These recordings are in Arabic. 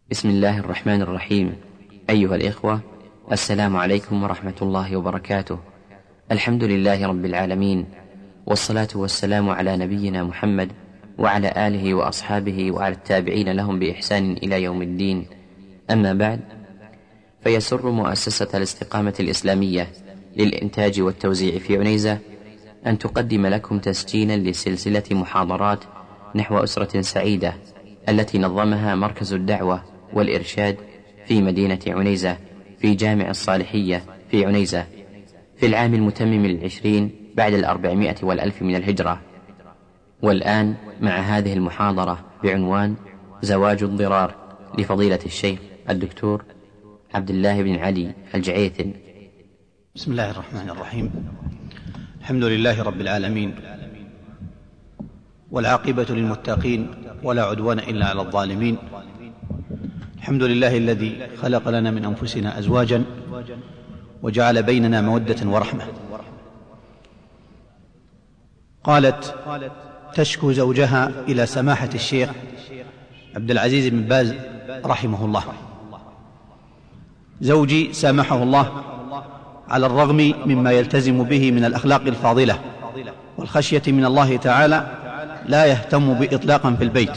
بسم الله الرحمن الرحيم. أيها الإخوة، السلام عليكم ورحمة الله وبركاته. الحمد لله رب العالمين، والصلاة والسلام على نبينا محمد وعلى آله وأصحابه وعلى التابعين لهم بإحسان إلى يوم الدين. أما بعد، فيسر مؤسسة الاستقامة الإسلامية للإنتاج والتوزيع في عنيزة أن تقدم لكم تسجيلا لسلسلة محاضرات نحو أسرة سعيدة التي نظمها مركز الدعوة والإرشاد في مدينة عنيزة في جامع الصالحية في عنيزة في العام المتمم 20 بعد 400 والألف من الهجرة. والآن مع هذه المحاضرة بعنوان زواج الضرار لفضيلة الشيخ الدكتور عبد الله بن علي الجعيث. بسم الله الرحمن الرحيم. الحمد لله رب العالمين، والعاقبة للمتقين، ولا عدوان إلا على الظالمين. الحمد لله الذي خلق لنا من أنفسنا أزواجا وجعل بيننا مودة ورحمة. قالت تشكو زوجها إلى سماحة الشيخ عبد العزيز بن باز رحمه الله: زوجي سامحه الله على الرغم مما يلتزم به من الأخلاق الفاضلة والخشية من الله تعالى لا يهتم بإطلاقا في البيت،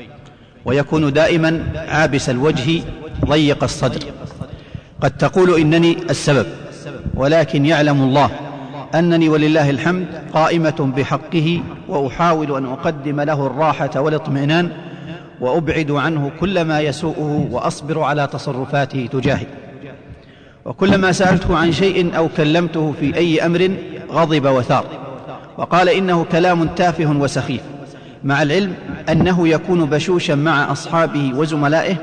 ويكون دائما عابس الوجه ضيق الصدر. قد تقول إنني السبب، ولكن يعلم الله أنني ولله الحمد قائمة بحقه، وأحاول أن أقدم له الراحة والاطمئنان، وأبعد عنه كل ما يسوءه، وأصبر على تصرفاته تجاهي. وكلما سألته عن شيء أو كلمته في أي أمر غضب وثار، وقال إنه كلام تافه وسخيف، مع العلم أنه يكون بشوشا مع أصحابه وزملائه.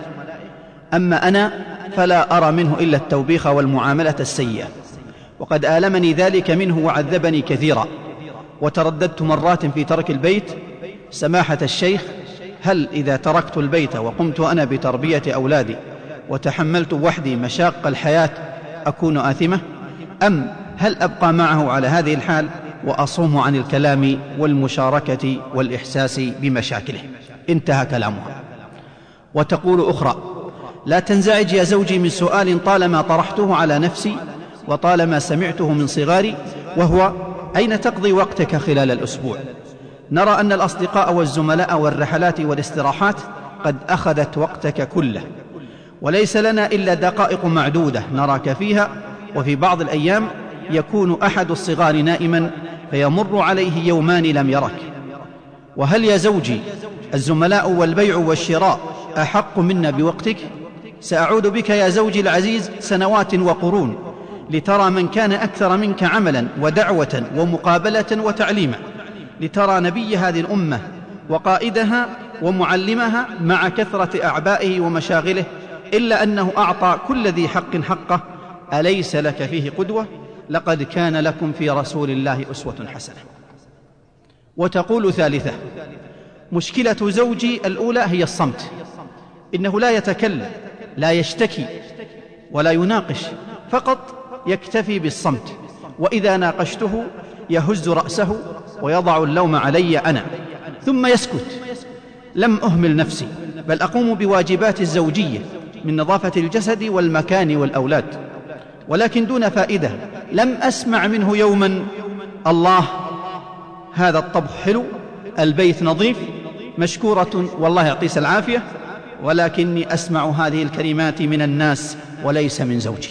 أما أنا فلا أرى منه إلا التوبيخ والمعاملة السيئة، وقد آلمني ذلك منه وعذبني كثيرا. وترددت مرات في ترك البيت: سماحة الشيخ، هل إذا تركت البيت وقمت أنا بتربية أولادي وتحملت وحدي مشاق الحياة أكون آثمة؟ أم هل أبقى معه على هذه الحال وأصوم عن الكلام والمشاركة والإحساس بمشاكله؟ انتهى كلامها. وتقول أخرى: لا تنزعج يا زوجي من سؤال طالما طرحته على نفسي وطالما سمعته من صغاري، وهو: أين تقضي وقتك خلال الأسبوع؟ نرى أن الأصدقاء والزملاء والرحلات والاستراحات قد أخذت وقتك كله، وليس لنا إلا دقائق معدودة نراك فيها، وفي بعض الأيام يكون أحد الصغار نائما فيمر عليه يومان لم يرك. وهل يا زوجي الزملاء والبيع والشراء أحق منا بوقتك؟ سأعود بك يا زوجي العزيز سنوات وقرون لترى من كان أكثر منك عملا ودعوة ومقابلة وتعليما، لترى نبي هذه الأمة وقائدها ومعلمها مع كثرة أعبائه ومشاغله، إلا أنه أعطى كل ذي حق حقه. أليس لك فيه قدوة؟ لقد كان لكم في رسول الله أسوة حسنة. وتقول ثالثة: مشكلة زوجي الأولى هي الصمت، إنه لا يتكلم، لا يشتكي ولا يناقش، فقط يكتفي بالصمت، وإذا ناقشته يهز رأسه ويضع اللوم علي أنا، ثم يسكت. لم أهمل نفسي، بل أقوم بواجبات الزوجية من نظافة الجسد والمكان والأولاد، ولكن دون فائدة. لم أسمع منه يوما: الله هذا الطبخ حلو، البيت نظيف، مشكورة والله يعطيك العافية. ولكني أسمع هذه الكلمات من الناس وليس من زوجي.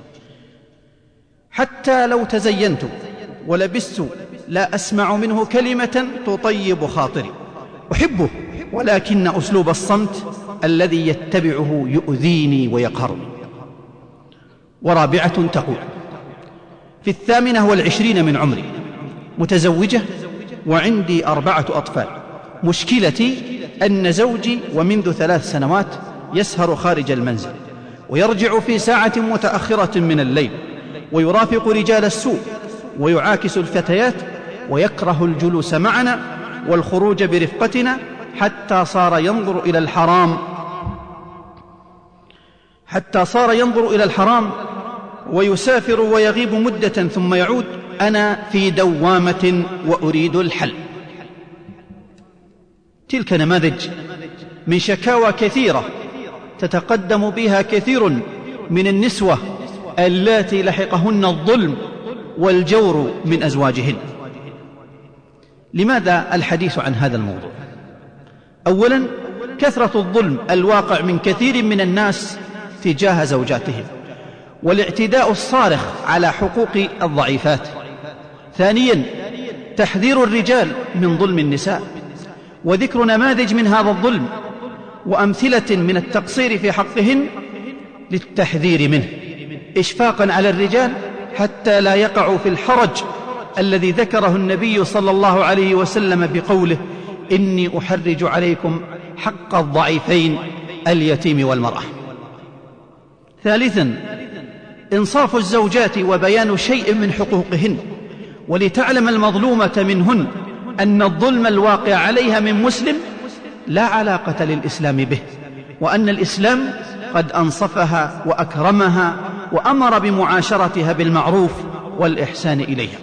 حتى لو تزينت ولبست لا أسمع منه كلمة تطيب خاطري. أحبه، ولكن أسلوب الصمت الذي يتبعه يؤذيني ويقهرني. ورابعة تقول: في 28 من عمري، متزوجة وعندي 4 أطفال. مشكلتي أن زوجي ومنذ 3 سنوات يسهر خارج المنزل، ويرجع في ساعة متأخرة من الليل، ويرافق رجال السوء، ويعاكس الفتيات، ويكره الجلوس معنا والخروج برفقتنا، حتى صار ينظر إلى الحرام ويسافر ويغيب مدة ثم يعود. أنا في دوامة وأريد الحل. تلك نماذج من شكاوى كثيرة تتقدم بها كثير من النسوة اللاتي لحقهن الظلم والجور من أزواجهن. لماذا الحديث عن هذا الموضوع؟ أولا، كثرة الظلم الواقع من كثير من الناس تجاه زوجاتهم، والاعتداء الصارخ على حقوق الضعيفات. ثانيا، تحذير الرجال من ظلم النساء، وذكر نماذج من هذا الظلم وأمثلة من التقصير في حقهن للتحذير منه، إشفاقا على الرجال حتى لا يقعوا في الحرج الذي ذكره النبي صلى الله عليه وسلم بقوله: إني أحرج عليكم حق الضعيفين اليتيم والمرأة. ثالثا، إنصاف الزوجات وبيان شيء من حقوقهن، ولتعلم المظلومة منهن أن الظلم الواقع عليها من مسلم لا علاقة للإسلام به، وأن الإسلام قد أنصفها وأكرمها وأمر بمعاشرتها بالمعروف والإحسان إليها.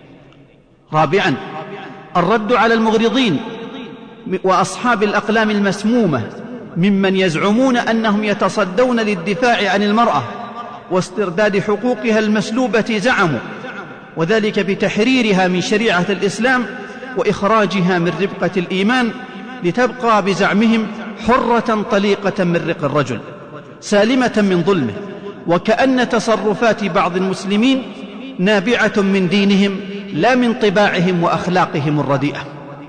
رابعا، الرد على المغرضين وأصحاب الأقلام المسمومة ممن يزعمون أنهم يتصدون للدفاع عن المرأة واسترداد حقوقها المسلوبة زعموا، وذلك بتحريرها من شريعة الإسلام وإخراجها من ربقة الإيمان لتبقى بزعمهم حرة طليقة من رق الرجل سالمة من ظلمه، وكأن تصرفات بعض المسلمين نابعة من دينهم لا من طباعهم وأخلاقهم الرديئة.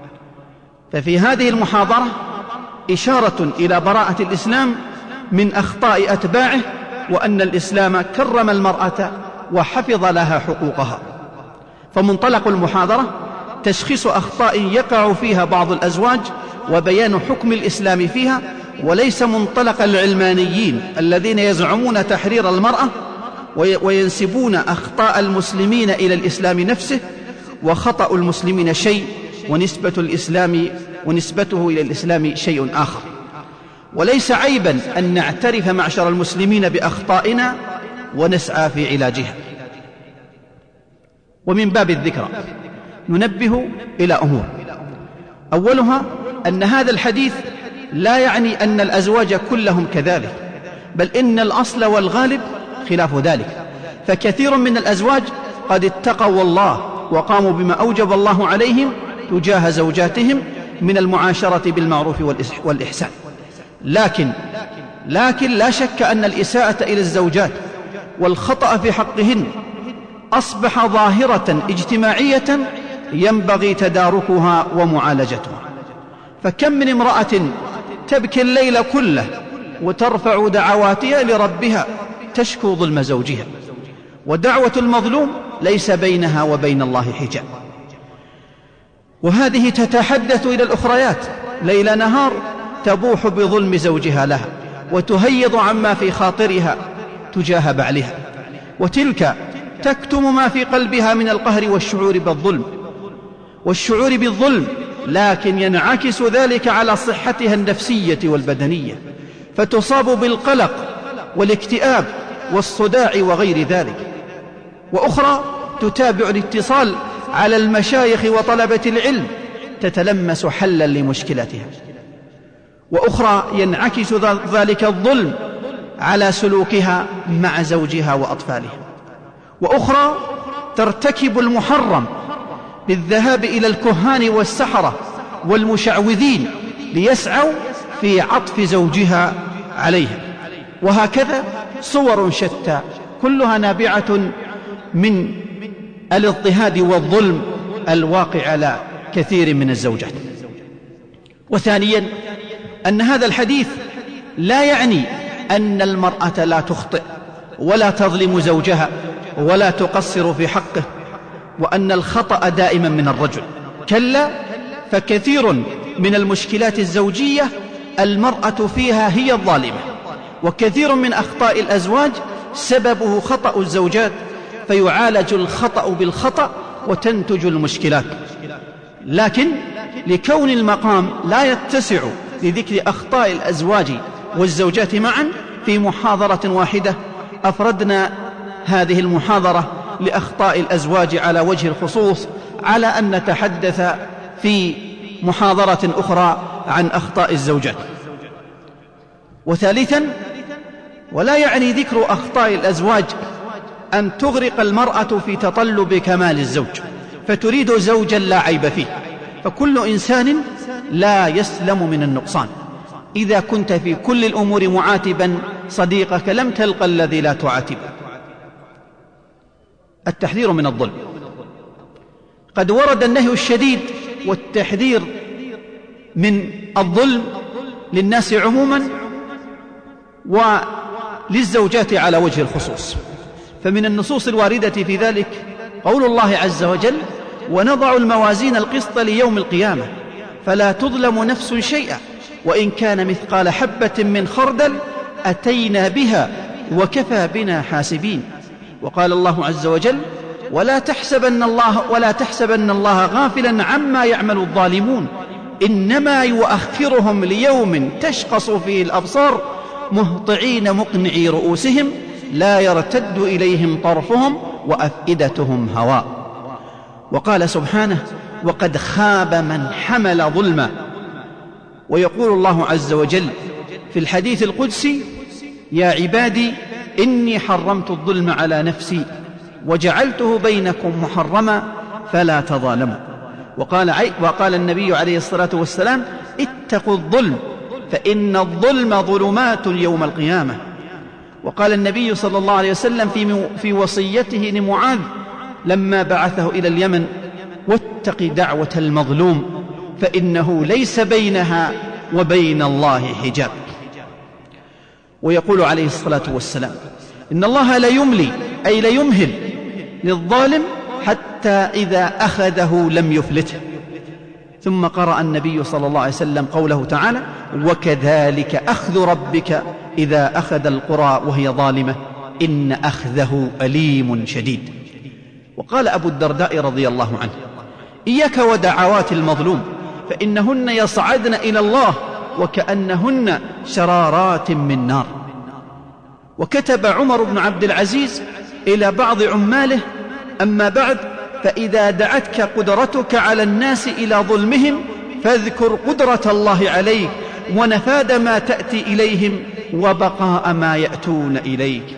ففي هذه المحاضرة إشارة إلى براءة الإسلام من أخطاء أتباعه، وأن الإسلام كرم المرأة وحفظ لها حقوقها. فمنطلق المحاضرة تشخيص أخطاء يقع فيها بعض الأزواج وبيان حكم الإسلام فيها، وليس منطلق العلمانيين الذين يزعمون تحرير المرأة وينسبون أخطاء المسلمين إلى الإسلام نفسه، وخطأ المسلمين شيء ونسبته إلى الإسلام شيء آخر. وليس عيبا أن نعترف معشر المسلمين بأخطائنا ونسعى في علاجها. ومن باب الذكرى ننبه إلى أمور: أولها أن هذا الحديث لا يعني أن الأزواج كلهم كذلك، بل إن الأصل والغالب خلاف ذلك، فكثير من الأزواج قد اتقوا الله وقاموا بما أوجب الله عليهم تجاه زوجاتهم من المعاشرة بالمعروف والإحسان. لكن لا شك أن الإساءة إلى الزوجات والخطأ في حقهن أصبح ظاهرة اجتماعية ينبغي تداركها ومعالجتها. فكم من امرأة تبكي الليل كله وترفع دعواتها لربها تشكو ظلم زوجها، ودعوة المظلوم ليس بينها وبين الله حجاب، وهذه تتحدث إلى الأخريات ليل نهار تبوح بظلم زوجها لها وتهيض عما في خاطرها تجاه بعلها، وتلك تكتم ما في قلبها من القهر والشعور بالظلم، لكن ينعكس ذلك على صحتها النفسية والبدنية، فتصاب بالقلق والاكتئاب والصداع وغير ذلك. وأخرى تتابع الاتصال على المشايخ وطلبة العلم تتلمس حلا لمشكلتها، وأخرى ينعكس ذلك الظلم على سلوكها مع زوجها وأطفالها، وأخرى ترتكب المحرم بالذهاب إلى الكهان والسحرة والمشعوذين ليسعوا في عطف زوجها عليها. وهكذا صور شتى كلها نابعة من الاضطهاد والظلم الواقع على كثير من الزوجات. وثانيا، أن هذا الحديث لا يعني أن المرأة لا تخطئ ولا تظلم زوجها ولا تقصر في حقه، وأن الخطأ دائما من الرجل. كلا، فكثير من المشكلات الزوجية المرأة فيها هي الظالمة، وكثير من أخطاء الأزواج سببه خطأ الزوجات، فيعالج الخطأ بالخطأ وتنتج المشكلات. لكن لكون المقام لا يتسع لذكر أخطاء الأزواج والزوجات معا في محاضرة واحدة، أفردنا هذه المحاضرة لأخطاء الأزواج على وجه الخصوص، على أن نتحدث في محاضرة أخرى عن أخطاء الزوجات. وثالثا، ولا يعني ذكر أخطاء الأزواج أن تغرق المرأة في تطلب كمال الزوج فتريد زوجا لا عيب فيه، فكل إنسان لا يسلم من النقصان. إذا كنت في كل الأمور معاتبا صديقك لم تلق الذي لا تعاتبه. التحذير من الظلم. قد ورد النهي الشديد والتحذير من الظلم للناس عموما وللزوجات على وجه الخصوص، فمن النصوص الواردة في ذلك قول الله عز وجل: ونضع الموازين القسط ليوم القيامة فلا تظلم نفس شيئا وإن كان مثقال حبة من خردل أتينا بها وكفى بنا حاسبين. وقال الله عز وجل: ولا تحسبن الله غافلا عما يعمل الظالمون إنما يؤخرهم ليوم تشخص فيه الأبصار مهطعين مقنعي رؤوسهم لا يرتد إليهم طرفهم وأفئدتهم هواء. وقال سبحانه: وقد خاب من حمل ظلما. ويقول الله عز وجل في الحديث القدسي: يا عبادي إني حرمت الظلم على نفسي وجعلته بينكم محرما فلا تظالموا. وقال النبي عليه الصلاة والسلام: اتقوا الظلم فإن الظلم ظلمات يوم القيامة. وقال النبي صلى الله عليه وسلم في وصيته لمعاذ لما بعثه إلى اليمن: واتق دعوة المظلوم فإنه ليس بينها وبين الله حجاب. ويقول عليه الصلاة والسلام: إن الله لا يملي أي لا يمهل للظالم حتى إذا أخذه لم يفلته. ثم قرأ النبي صلى الله عليه وسلم قوله تعالى: وكذلك أخذ ربك إذا أخذ القرى وهي ظالمة إن أخذه أليم شديد. وقال أبو الدرداء رضي الله عنه: إياك ودعوات المظلوم فإنهن يصعدن إلى الله وكأنهن شرارات من نار. وكتب عمر بن عبد العزيز إلى بعض عماله: أما بعد فإذا دعتك قدرتك على الناس إلى ظلمهم فاذكر قدرة الله عليك ونفاد ما تأتي إليهم وبقاء ما يأتون إليك.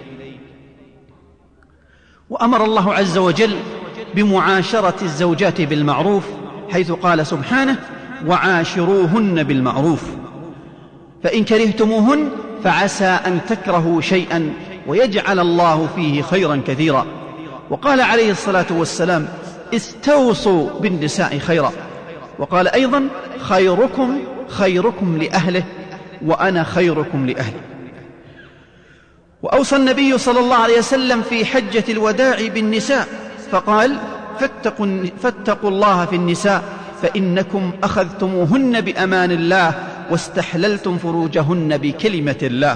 وأمر الله عز وجل بمعاشرة الزوجات بالمعروف حيث قال سبحانه: وعاشروهن بالمعروف فإن كرهتموهن فعسى أن تكرهوا شيئا ويجعل الله فيه خيرا كثيرا. وقال عليه الصلاة والسلام: استوصوا بالنساء خيرا. وقال أيضا: خيركم خيركم لأهله وأنا خيركم لأهلي. وأوصى النبي صلى الله عليه وسلم في حجة الوداع بالنساء فقال: فاتقوا الله في النساء فإنكم أخذتموهن بأمان الله واستحللتم فروجهن بكلمة الله.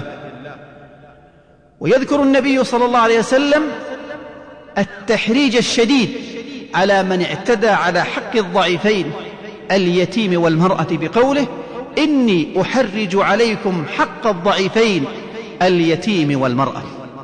ويذكر النبي صلى الله عليه وسلم التحريج الشديد على من اعتدى على حق الضعيفين اليتيم والمرأة بقوله: إني أحرج عليكم حق الضعيفين اليتيم والمرأة.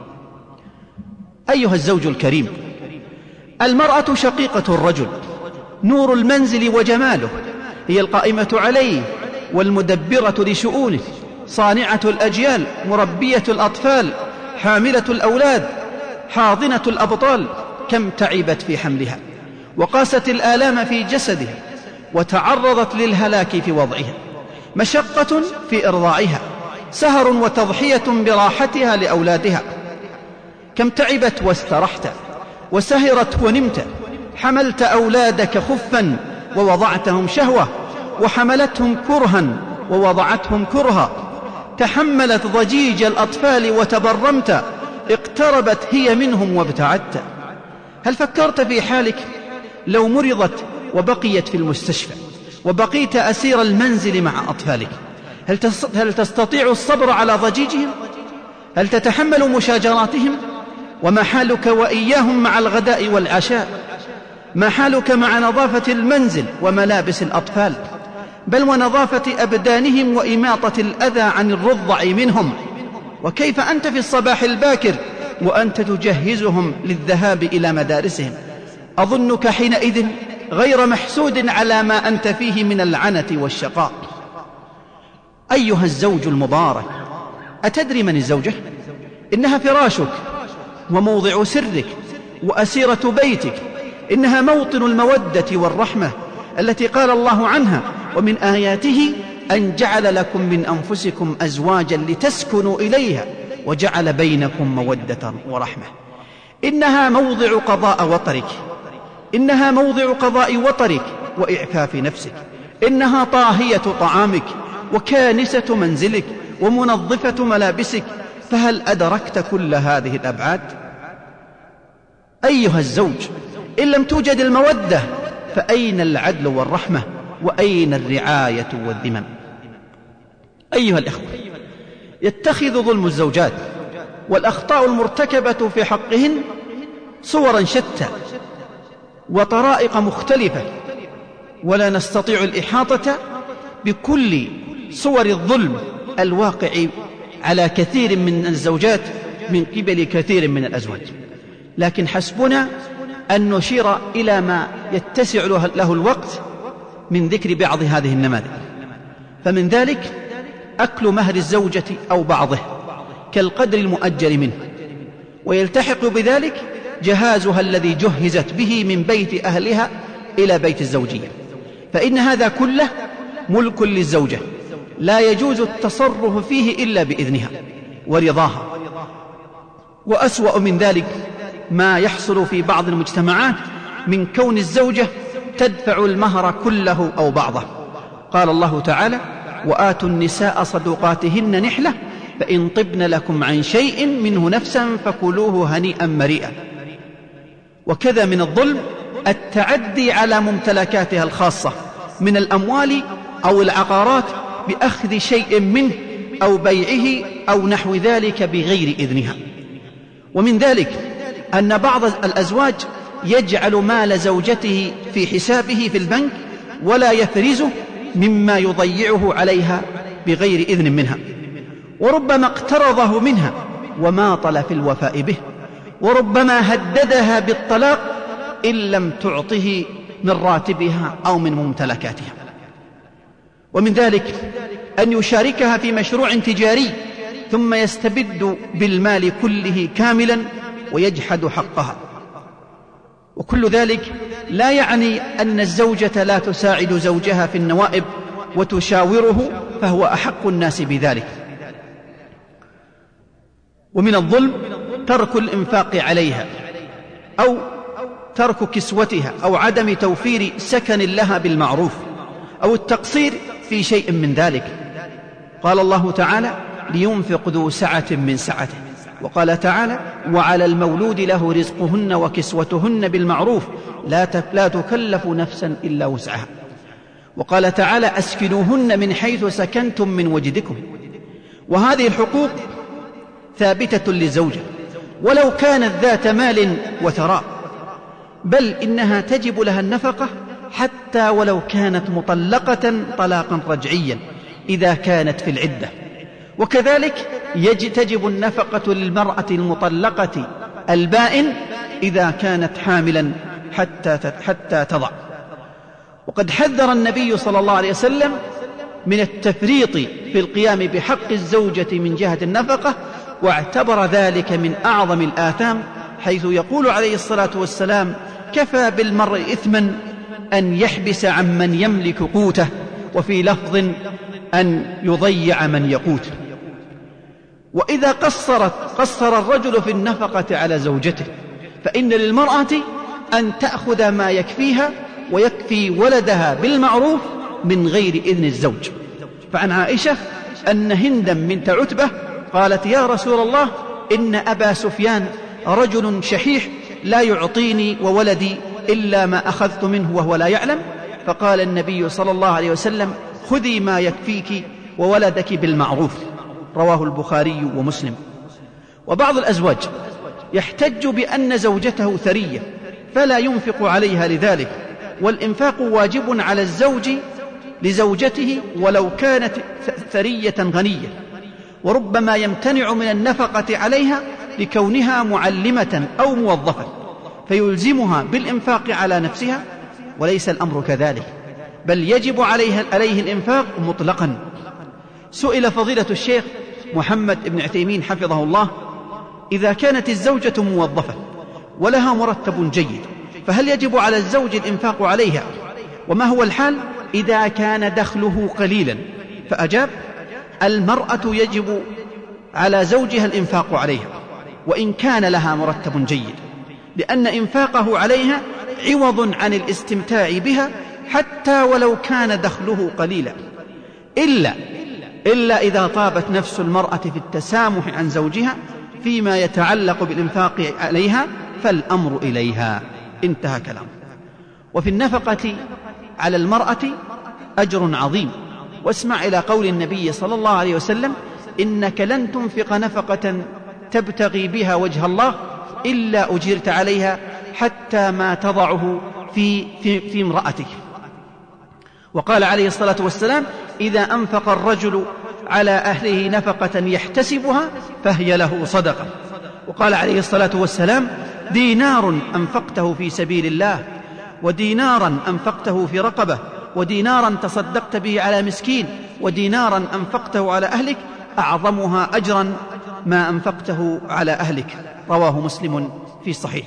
أيها الزوج الكريم، المرأة شقيقة الرجل، نور المنزل وجماله، هي القائمة عليه والمدبرة لشؤونه، صانعة الأجيال، مربية الأطفال، حاملة الأولاد، حاضنة الأبطال. كم تعبت في حملها وقاست الآلام في جسدها وتعرضت للهلاك في وضعها، مشقة في إرضاعها، سهر وتضحية براحتها لأولادها. كم تعبت واسترحت وسهرت ونمت، حملت أولادك خفا ووضعتهم شهوة، وحملتهم كرها ووضعتهم كرها، تحملت ضجيج الأطفال وتبرمت، اقتربت هي منهم وابتعدت. هل فكرت في حالك لو مرضت وبقيت في المستشفى وبقيت أسير المنزل مع أطفالك؟ هل تستطيع الصبر على ضجيجهم؟ هل تتحمل مشاجراتهم؟ وما حالك وإياهم مع الغداء والعشاء؟ ما حالك مع نظافة المنزل وملابس الأطفال، بل ونظافة أبدانهم وإماطة الأذى عن الرضع منهم؟ وكيف أنت في الصباح الباكر وأنت تجهزهم للذهاب إلى مدارسهم؟ أظنك حينئذ غير محسود على ما أنت فيه من العنة والشقاء. أيها الزوج المبارك، أتدري من الزوجة؟ إنها فراشك وموضع سرك وأسيرة بيتك، إنها موطن المودة والرحمة التي قال الله عنها: ومن آياته أن جعل لكم من أنفسكم أزواجا لتسكنوا إليها وجعل بينكم مودة ورحمة. إنها موضع قضاء وطرك، إنها موضع قضاء وطرك وإعفاف نفسك، إنها طاهية طعامك وكانسة منزلك ومنظفة ملابسك. فهل أدركت كل هذه الأبعاد؟ أيها الزوج، إن لم توجد المودة فأين العدل والرحمة؟ وأين الرعاية والذمم؟ أيها الإخوة، يتخذ ظلم الزوجات والأخطاء المرتكبة في حقهن صورا شتى وطرائق مختلفة، ولا نستطيع الإحاطة بكل صور الظلم الواقع على كثير من الزوجات من قبل كثير من الأزواج، لكن حسبنا أن نشير إلى ما يتسع له الوقت من ذكر بعض هذه النماذج. فمن ذلك أكل مهر الزوجة أو بعضه كالقدر المؤجل منه، ويلتحق بذلك جهازها الذي جهزت به من بيت أهلها إلى بيت الزوجية، فإن هذا كله ملك للزوجة لا يجوز التصرف فيه إلا بإذنها ورضاها. وأسوأ من ذلك ما يحصل في بعض المجتمعات من كون الزوجة تدفع المهر كله أو بعضه. قال الله تعالى: وآتوا النساء صدقاتهن نحلة فإن طبن لكم عن شيء منه نفسا فكلوه هنيئا مريئا. وكذا من الظلم التعدي على ممتلكاتها الخاصة من الأموال أو العقارات بأخذ شيء منه أو بيعه أو نحو ذلك بغير إذنها. ومن ذلك أن بعض الأزواج يجعل مال زوجته في حسابه في البنك ولا يفرزه مما يضيعه عليها بغير إذن منها، وربما اقترضه منها وماطل في الوفاء به، وربما هددها بالطلاق إن لم تعطه من راتبها أو من ممتلكاتها. ومن ذلك أن يشاركها في مشروع تجاري ثم يستبد بالمال كله كاملا ويجحد حقها. وكل ذلك لا يعني أن الزوجة لا تساعد زوجها في النوائب وتشاوره، فهو أحق الناس بذلك. ومن الظلم ترك الإنفاق عليها أو ترك كسوتها أو عدم توفير سكن لها بالمعروف أو التقصير في شيء من ذلك. قال الله تعالى: لينفق ذو سعة من سعته. وقال تعالى: وعلى المولود له رزقهن وكسوتهن بالمعروف لا تكلف نفسا إلا وسعها. وقال تعالى: أسكنوهن من حيث سكنتم من وجدكم. وهذه الحقوق ثابتة للزوجة ولو كانت ذات مال وثراء، بل إنها تجب لها النفقة حتى ولو كانت مطلقة طلاقا رجعيا إذا كانت في العدة. وكذلك تجب النفقة للمرأة المطلقة البائن إذا كانت حاملا حتى تضع. وقد حذر النبي صلى الله عليه وسلم من التفريط في القيام بحق الزوجة من جهة النفقة، واعتبر ذلك من أعظم الآثام، حيث يقول عليه الصلاة والسلام: كفى بالمرء إثما أن يحبس عن من يملك قوته، وفي لفظ أن يضيع من يقوت. وإذا قصر الرجل في النفقة على زوجته، فإن للمرأة أن تأخذ ما يكفيها ويكفي ولدها بالمعروف من غير إذن الزوج. فعن عائشة أن هندا بنت عتبة قالت: يا رسول الله، إن أبا سفيان رجل شحيح لا يعطيني وولدي إلا ما أخذت منه وهو لا يعلم. فقال النبي صلى الله عليه وسلم: خذي ما يكفيك وولدك بالمعروف. رواه البخاري ومسلم. وبعض الأزواج يحتج بأن زوجته ثرية فلا ينفق عليها لذلك، والإنفاق واجب على الزوج لزوجته ولو كانت ثرية غنية، وربما يمتنع من النفقة عليها لكونها معلمة أو موظفة فيلزمها بالإنفاق على نفسها، وليس الأمر كذلك، بل يجب عليه الإنفاق مطلقا. سئل فضيلة الشيخ محمد بن عثيمين حفظه الله: إذا كانت الزوجة موظفة ولها مرتب جيد فهل يجب على الزوج الإنفاق عليها؟ وما هو الحال إذا كان دخله قليلا؟ فأجاب: المرأة يجب على زوجها الإنفاق عليها وإن كان لها مرتب جيد، لأن إنفاقه عليها عوض عن الاستمتاع بها حتى ولو كان دخله قليلا، إلا إذا طابت نفس المرأة في التسامح عن زوجها فيما يتعلق بالإنفاق عليها فالأمر إليها. انتهى كلام. وفي النفقة على المرأة أجر عظيم، واسمع إلى قول النبي صلى الله عليه وسلم: إنك لن تنفق نفقة تبتغي بها وجه الله إلا أجرت عليها حتى ما تضعه في امرأتك. وقال عليه الصلاة والسلام: إذا أنفق الرجل على أهله نفقة يحتسبها فهي له صدقة. وقال عليه الصلاة والسلام: دينار أنفقته في سبيل الله، ودينارا أنفقته في رقبة، ودينارا تصدقت به على مسكين، ودينارا أنفقته على أهلك أعظمها أجرا ما أنفقته على أهلك. رواه مسلم في صحيح.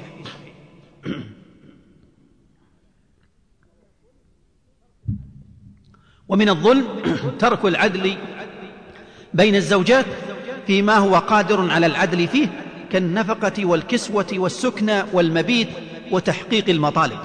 ومن الظلم ترك العدل بين الزوجات فيما هو قادر على العدل فيه، كالنفقة والكسوة والسكنى والمبيت وتحقيق المطالب.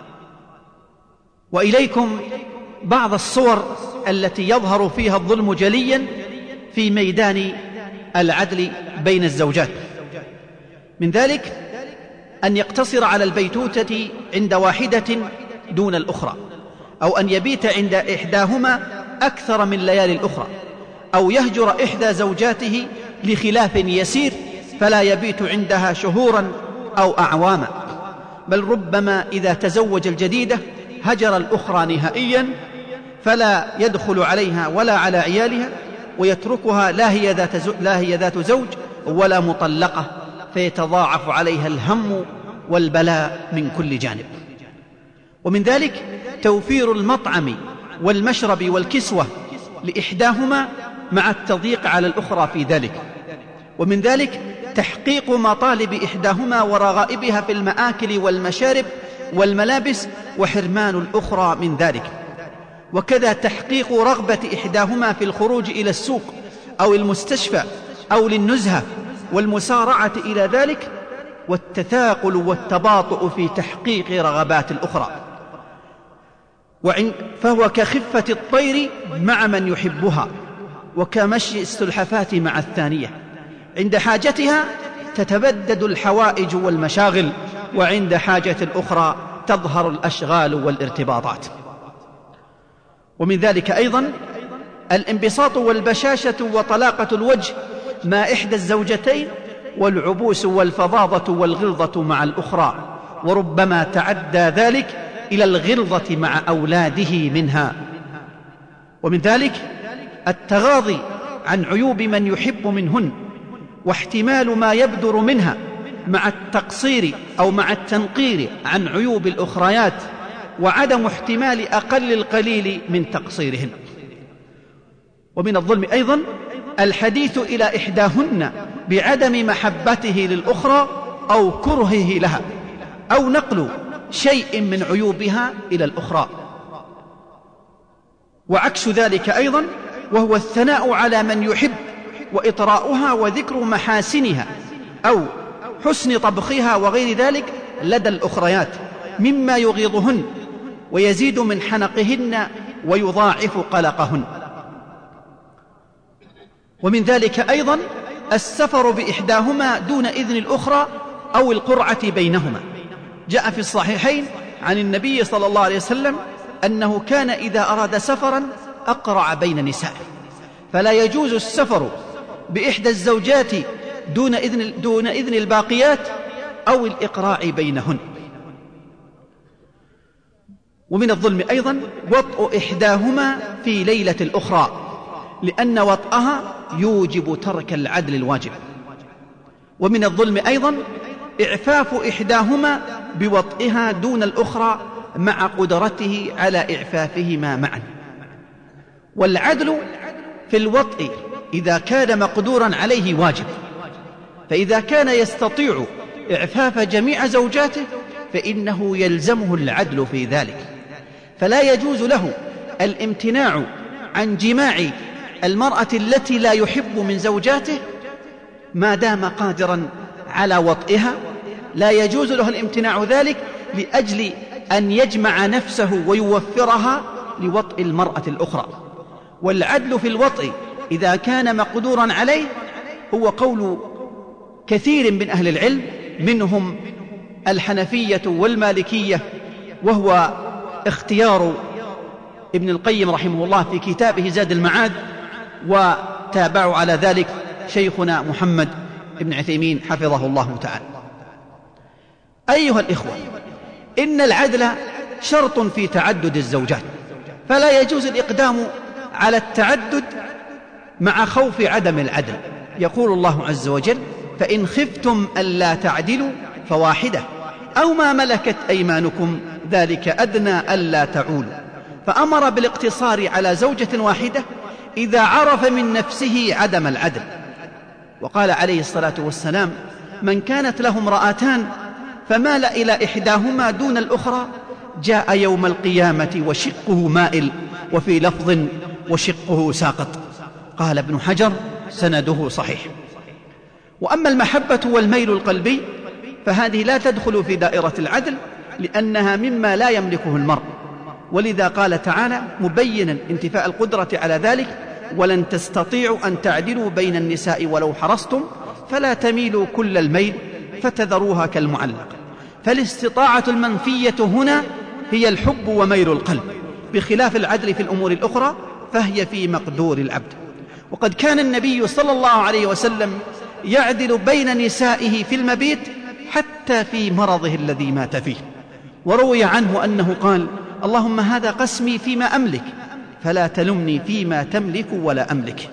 وإليكم بعض الصور التي يظهر فيها الظلم جليا في ميدان العدل بين الزوجات. من ذلك أن يقتصر على البيتوتة عند واحدة دون الأخرى، أو أن يبيت عند إحداهما أكثر من ليالي الأخرى، أو يهجر إحدى زوجاته لخلاف يسير فلا يبيت عندها شهورا أو أعواما، بل ربما إذا تزوج الجديدة هجر الأخرى نهائيا فلا يدخل عليها ولا على عيالها، ويتركها لا هي ذات زوج ولا مطلقة، فيتضاعف عليها الهم والبلاء من كل جانب. ومن ذلك توفير المطعم والمشرب والكسوة لإحداهما مع التضييق على الأخرى في ذلك. ومن ذلك تحقيق مطالب إحداهما ورغائبها في المآكل والمشارب والملابس، وحرمان الأخرى من ذلك. وكذا تحقيق رغبة إحداهما في الخروج إلى السوق أو المستشفى أو للنزهة والمسارعة إلى ذلك، والتثاقل والتباطؤ في تحقيق رغبات الأخرى. فهو كخفة الطير مع من يحبها، وكمشي السلحفاة مع الثانية، عند حاجتها تتبدد الحوائج والمشاغل، وعند حاجة الأخرى تظهر الأشغال والارتباطات. ومن ذلك أيضا الانبساط والبشاشة وطلاقة الوجه مع إحدى الزوجتين، والعبوس والفظاظة والغلظة مع الأخرى، وربما تعدى ذلك إلى الغلظة مع أولاده منها. ومن ذلك التغاضي عن عيوب من يحب منهن، واحتمال ما يبدر منها، مع التقصير أو مع التنقير عن عيوب الأخريات، وعدم احتمال أقل القليل من تقصيرهن. ومن الظلم أيضا الحديث إلى إحداهن بعدم محبته للأخرى أو كرهه لها، أو نقل شيء من عيوبها إلى الأخرى. وعكس ذلك أيضا وهو الثناء على من يحب، وإطراؤها وذكر محاسنها أو حسن طبخها وغير ذلك لدى الأخريات، مما يغيظهن ويزيد من حنقهن ويضاعف قلقهن. ومن ذلك أيضا السفر بإحداهما دون إذن الأخرى أو القرعة بينهما. جاء في الصحيحين عن النبي صلى الله عليه وسلم أنه كان إذا أراد سفرا أقرع بين نسائه، فلا يجوز السفر بإحدى الزوجات دون إذن الباقيات أو الإقراع بينهن. ومن الظلم أيضا وطء إحداهما في ليلة الأخرى، لأن وطئها يوجب ترك العدل الواجب. ومن الظلم أيضا إعفاف إحداهما بوطئها دون الأخرى مع قدرته على إعفافهما معا. والعدل في الوطء إذا كان مقدورا عليه واجب، فإذا كان يستطيع إعفاف جميع زوجاته فإنه يلزمه العدل في ذلك، فلا يجوز له الامتناع عن جماع المرأة التي لا يحب من زوجاته ما دام قادرا على وطئها، لا يجوز له الامتناع ذلك لأجل أن يجمع نفسه ويوفرها لوطئ المرأة الأخرى. والعدل في الوطئ إذا كان مقدورا عليه هو قول كثير من أهل العلم، منهم الحنفية والمالكية، وهو اختيار ابن القيم رحمه الله في كتابه زاد المعاد، وتابعوا على ذلك شيخنا محمد بن عثيمين حفظه الله تعالى. أيها الإخوة، إن العدل شرط في تعدد الزوجات، فلا يجوز الإقدام على التعدد مع خوف عدم العدل. يقول الله عز وجل: فإن خفتم ألا تعدلوا فواحدة أو ما ملكت أيمانكم ذلك أدنى ألا تعولوا، فأمر بالاقتصار على زوجة واحدة إذا عرف من نفسه عدم العدل. وقال عليه الصلاة والسلام: من كانت له امرأتان فمال إلى إحداهما دون الأخرى جاء يوم القيامة وشقه مائل، وفي لفظ وشقه ساقط. قال ابن حجر: سنده صحيح. وأما المحبة والميل القلبي فهذه لا تدخل في دائرة العدل، لأنها مما لا يملكه المرء، ولذا قال تعالى مبينا انتفاء القدرة على ذلك: ولن تستطيعوا أن تعدلوا بين النساء ولو حرصتم فلا تميلوا كل الميل فتذروها كالمعلق. فالاستطاعة المنفية هنا هي الحب وميل القلب، بخلاف العدل في الأمور الأخرى فهي في مقدور العبد. وقد كان النبي صلى الله عليه وسلم يعدل بين نسائه في المبيت حتى في مرضه الذي مات فيه، وروي عنه أنه قال: اللهم هذا قسمي فيما أملك فلا تلمني فيما تملك ولا أملك.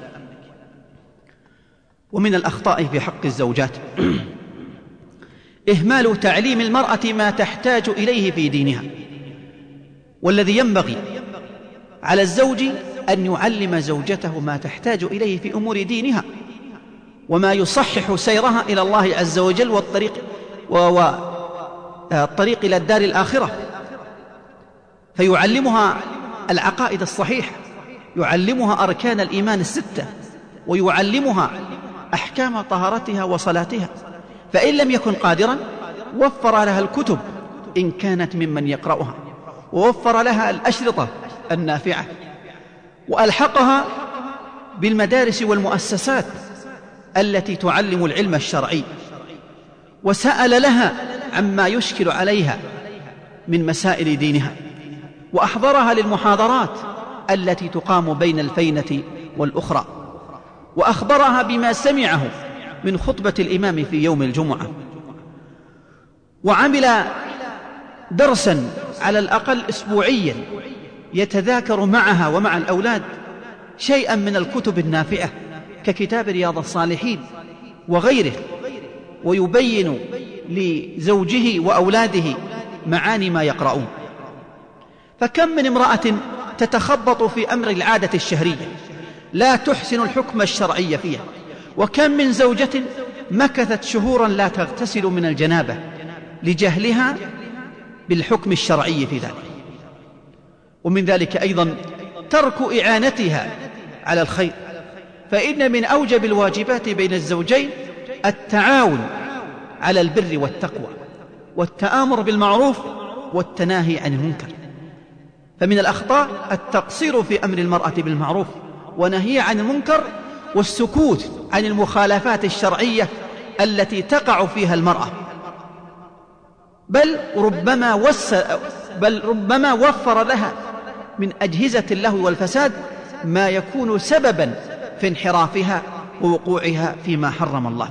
ومن الأخطاء في حق الزوجات إهمال تعليم المرأة ما تحتاج إليه في دينها، والذي ينبغي على الزوج أن يعلم زوجته ما تحتاج إليه في أمور دينها وما يصحح سيرها إلى الله عز وجل والطريق إلى الدار الآخرة، فيعلمها العقائد الصحيحة، يعلمها أركان الإيمان الستة، ويعلمها أحكام طهارتها وصلاتها. فإن لم يكن قادرا وفر لها الكتب إن كانت ممن يقرأها، ووفر لها الأشرطة النافعة، وألحقها بالمدارس والمؤسسات التي تعلم العلم الشرعي، وسأل لها عما يشكل عليها من مسائل دينها، وأحضرها للمحاضرات التي تقام بين الفينة والأخرى، وأخبرها بما سمعه من خطبة الإمام في يوم الجمعة، وعمل درسا على الأقل أسبوعيا يتذاكر معها ومع الأولاد شيئا من الكتب النافعة ككتاب رياض الصالحين وغيره، ويبين لزوجه وأولاده معاني ما يقرؤون. فكم من امرأة تتخبط في أمر العادة الشهرية لا تحسن الحكم الشرعي فيها، وكم من زوجة مكثت شهورا لا تغتسل من الجنابة لجهلها بالحكم الشرعي في ذلك. ومن ذلك أيضا ترك إعانتها على الخير، فإن من أوجب الواجبات بين الزوجين التعاون على البر والتقوى، والتآمر بالمعروف والتناهي عن المنكر. فمن الأخطاء التقصير في أمر المرأة بالمعروف ونهي عن المنكر، والسكوت عن المخالفات الشرعية التي تقع فيها المرأة، بل ربما وفر لها من أجهزة اللهو والفساد ما يكون سببا في انحرافها ووقوعها فيما حرم الله.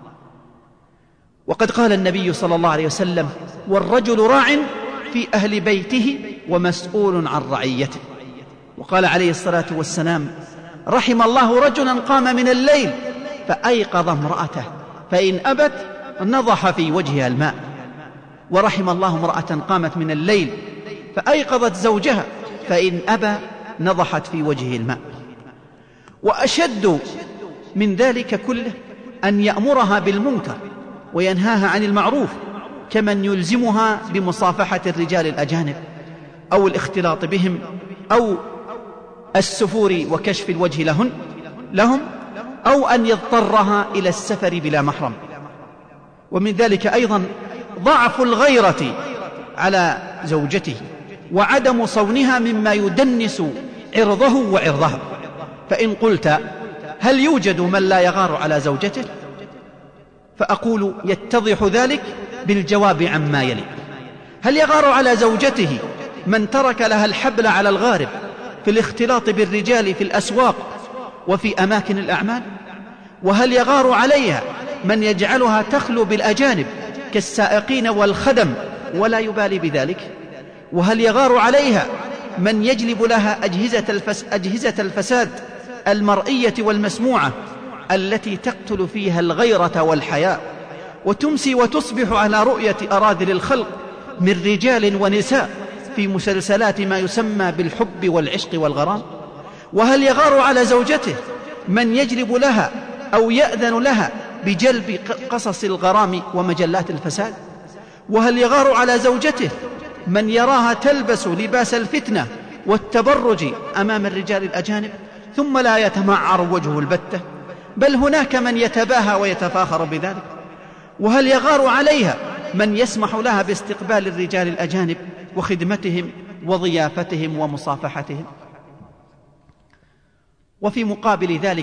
وقد قال النبي صلى الله عليه وسلم: والرجل راع في أهل بيته ومسؤول عن رعيته. وقال عليه الصلاة والسلام: رحم الله رجلا قام من الليل فأيقظ امرأته فإن أبت نضح في وجهها الماء. ورحم الله امرأة قامت من الليل فأيقظت زوجها فإن أبى نضحت في وجهه الماء. وأشد من ذلك كله أن يأمرها بالمنكر وينهاها عن المعروف، كمن يلزمها بمصافحة الرجال الأجانب أو الاختلاط بهم أو السفور وكشف الوجه لهم، أو أن يضطرها إلى السفر بلا محرم. ومن ذلك أيضا ضعف الغيرة على زوجته وعدم صونها مما يدنس عرضه وعرضها. فإن قلت هل يوجد من لا يغار على زوجته؟ فأقول يتضح ذلك بالجواب عما يلي: هل يغار على زوجته من ترك لها الحبل على الغارب في الاختلاط بالرجال في الأسواق وفي أماكن الأعمال؟ وهل يغار عليها من يجعلها تخلو بالأجانب كالسائقين والخدم ولا يبالي بذلك؟ وهل يغار عليها من يجلب لها أجهزة الفساد المرئية والمسموعة التي تقتل فيها الغيرة والحياء، وتمسي وتصبح على رؤية أراذل الخلق من رجال ونساء في مسلسلات ما يسمى بالحب والعشق والغرام؟ وهل يغار على زوجته من يجلب لها أو يأذن لها بجلب قصص الغرام ومجلات الفساد؟ وهل يغار على زوجته من يراها تلبس لباس الفتنة والتبرج أمام الرجال الأجانب ثم لا يتمعر وجهه البتة، بل هناك من يتباهى ويتفاخر بذلك؟ وهل يغار عليها من يسمح لها باستقبال الرجال الأجانب وخدمتهم وضيافتهم ومصافحتهم؟ وفي مقابل ذلك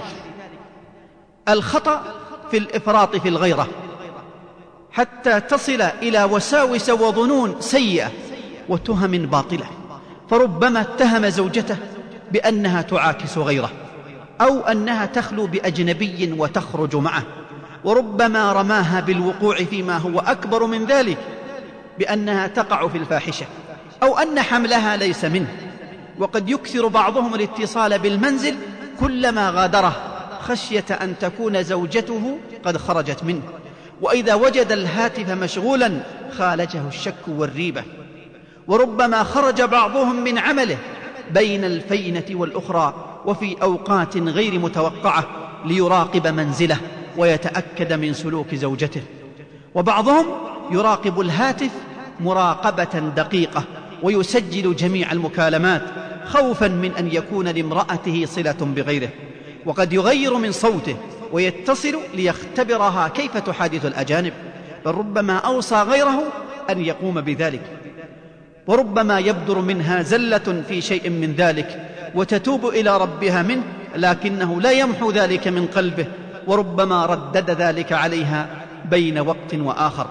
الخطأ في الإفراط في الغيرة حتى تصل إلى وساوس وظنون سيئة وتهم باطلة، فربما اتهم زوجته بأنها تعاكس غيره أو أنها تخلو بأجنبي وتخرج معه، وربما رماها بالوقوع فيما هو أكبر من ذلك بأنها تقع في الفاحشة أو أن حملها ليس منه. وقد يكثر بعضهم الاتصال بالمنزل كلما غادره خشية أن تكون زوجته قد خرجت منه، وإذا وجد الهاتف مشغولا خالجه الشك والريبة. وربما خرج بعضهم من عمله بين الفينة والأخرى وفي أوقات غير متوقعة ليراقب منزله ويتأكد من سلوك زوجته، وبعضهم يراقب الهاتف مراقبة دقيقة ويسجل جميع المكالمات خوفا من أن يكون لامرأته صلة بغيره، وقد يغير من صوته ويتصل ليختبرها كيف تحادث الأجانب، بل ربما أوصى غيره أن يقوم بذلك. وربما يبدر منها زلة في شيء من ذلك وتتوب إلى ربها منه، لكنه لا يمحو ذلك من قلبه، وربما ردد ذلك عليها بين وقت وآخر.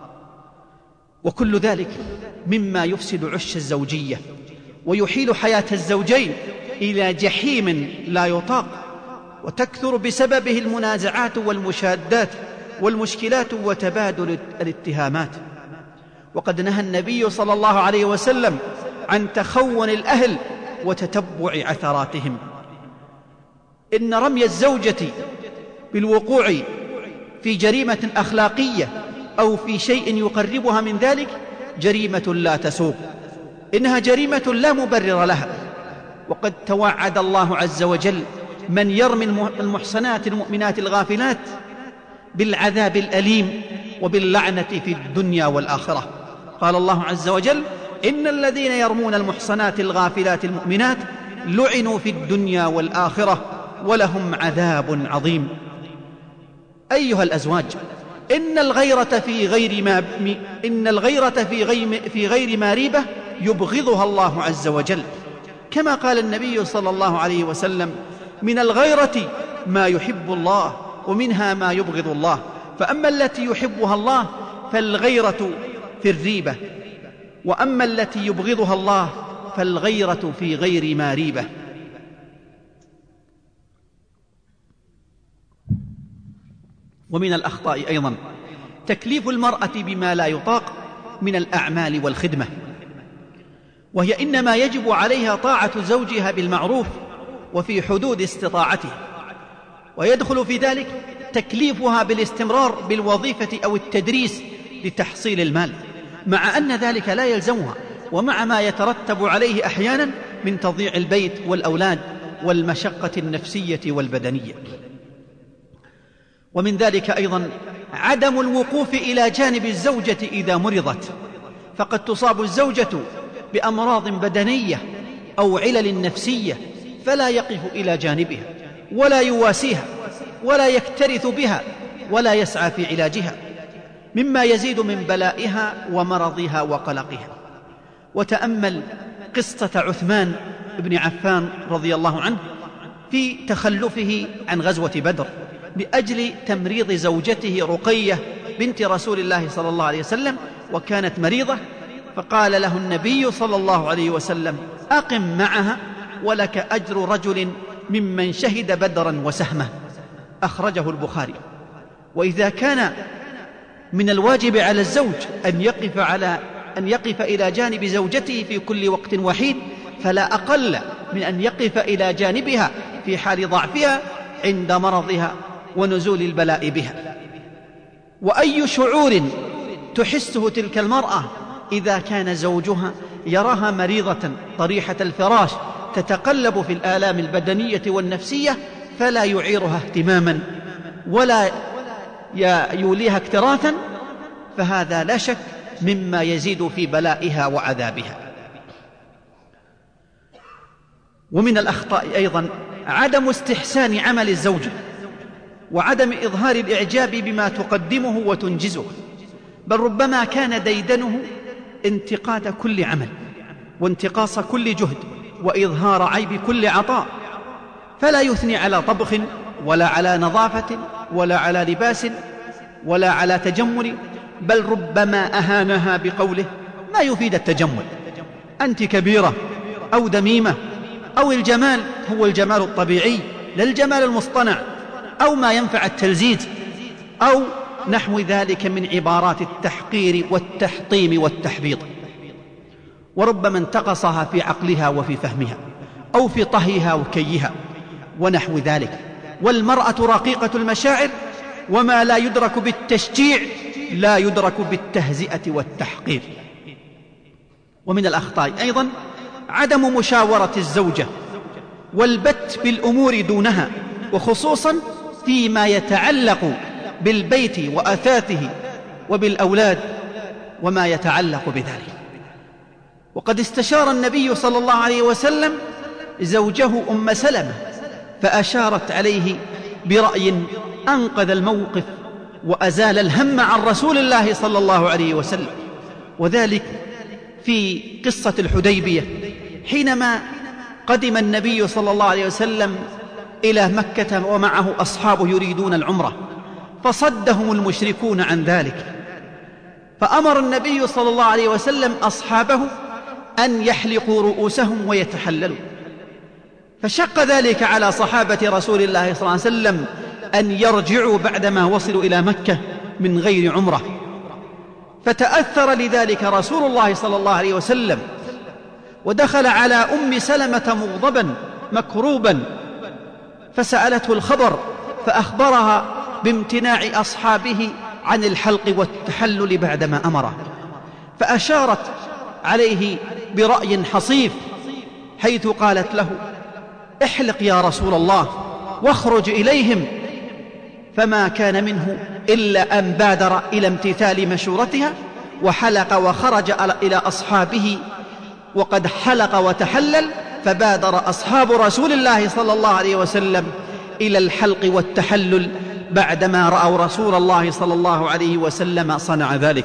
وكل ذلك مما يفسد عش الزوجية ويحيل حياة الزوجين إلى جحيم لا يطاق، وتكثر بسببه المنازعات والمشادات والمشكلات وتبادل الاتهامات. وقد نهى النبي صلى الله عليه وسلم عن تخون الأهل وتتبع عثراتهم. إن رمي الزوجة بالوقوع في جريمة أخلاقية أو في شيء يقربها من ذلك جريمة لا تسوق، إنها جريمة لا مبرر لها. وقد توعد الله عز وجل من يرمي المحصنات المؤمنات الغافلات بالعذاب الأليم وباللعنة في الدنيا والآخرة. قال الله عز وجل: إن الذين يرمون المحصنات الغافلات المؤمنات لعنوا في الدنيا والآخرة ولهم عذاب عظيم. أيها الأزواج، إن الغيرة في غير ما ريبة يبغضها الله عز وجل، كما قال النبي صلى الله عليه وسلم: من الغيرة ما يحب الله ومنها ما يبغض الله، فأما التي يحبها الله فالغيرة في الريبة، وأما التي يبغضها الله فالغيرة في غير ما ريبة. ومن الأخطاء أيضا تكليف المرأة بما لا يطاق من الأعمال والخدمة، وهي إنما يجب عليها طاعة زوجها بالمعروف وفي حدود استطاعته، ويدخل في ذلك تكليفها بالاستمرار بالوظيفة أو التدريس لتحصيل المال، مع أن ذلك لا يلزمها، ومع ما يترتب عليه أحيانا من تضييع البيت والأولاد والمشقة النفسية والبدنية. ومن ذلك أيضا عدم الوقوف إلى جانب الزوجة إذا مرضت، فقد تصاب الزوجة بأمراض بدنية أو علل نفسية فلا يقف إلى جانبها ولا يواسيها ولا يكترث بها ولا يسعى في علاجها، مما يزيد من بلائها ومرضها وقلقها. وتأمل قصة عثمان بن عفان رضي الله عنه في تخلفه عن غزوة بدر لأجل تمريض زوجته رقية بنت رسول الله صلى الله عليه وسلم، وكانت مريضة، فقال له النبي صلى الله عليه وسلم: أقم معها ولك أجر رجل ممن شهد بدرا وسهمه. أخرجه البخاري. وإذا كان من الواجب على الزوج أن يقف إلى جانب زوجته في كل وقت وحيد، فلا أقل من أن يقف إلى جانبها في حال ضعفها عند مرضها ونزول البلاء بها. وأي شعور تحسه تلك المرأة إذا كان زوجها يراها مريضة طريحة الفراش تتقلب في الآلام البدنية والنفسية، فلا يعيرها اهتماما ولا يوليها اكتراثا، فهذا لا شك مما يزيد في بلائها وعذابها. ومن الأخطاء أيضا عدم استحسان عمل الزوجة وعدم إظهار الإعجاب بما تقدمه وتنجزه، بل ربما كان ديدنه انتقاد كل عمل وانتقاص كل جهد وإظهار عيب كل عطاء، فلا يثني على طبخ ولا على نظافة ولا على لباس ولا على تجمل، بل ربما أهانها بقوله ما يفيد التجمل، أنت كبيرة أو دميمة، أو الجمال هو الجمال الطبيعي لا الجمال المصطنع، أو ما ينفع التلزيز، أو نحو ذلك من عبارات التحقير والتحطيم والتحبيط. وربما انتقصها في عقلها وفي فهمها أو في طهيها وكيها ونحو ذلك. والمرأة رقيقة المشاعر، وما لا يدرك بالتشجيع لا يدرك بالتهزئة والتحقير. ومن الأخطاء أيضا عدم مشاورة الزوجة والبت بالأمور دونها، وخصوصا فيما يتعلق بالبيت وأثاثه وبالأولاد وما يتعلق بذلك. وقد استشار النبي صلى الله عليه وسلم زوجه أم سلمة فأشارت عليه برأي أنقذ الموقف وأزال الهم عن رسول الله صلى الله عليه وسلم، وذلك في قصة الحديبية حينما قدم النبي صلى الله عليه وسلم إلى مكة ومعه أصحابه يريدون العمرة، فصدهم المشركون عن ذلك، فأمر النبي صلى الله عليه وسلم أصحابه أن يحلقوا رؤوسهم ويتحللوا، فشق ذلك على صحابة رسول الله صلى الله عليه وسلم أن يرجعوا بعدما وصلوا إلى مكة من غير عمرة، فتأثر لذلك رسول الله صلى الله عليه وسلم ودخل على أم سلمة مغضبا مكروبا، فسألته الخبر فأخبرها بامتناع أصحابه عن الحلق والتحلل بعدما أمره، فأشارت عليه برأي حصيف حيث قالت له احلق يا رسول الله واخرج إليهم، فما كان منه إلا أن بادر إلى امتثال مشورتها وحلق وخرج إلى أصحابه وقد حلق وتحلل، فبادر أصحاب رسول الله صلى الله عليه وسلم إلى الحلق والتحلل بعدما رأوا رسول الله صلى الله عليه وسلم صنع ذلك.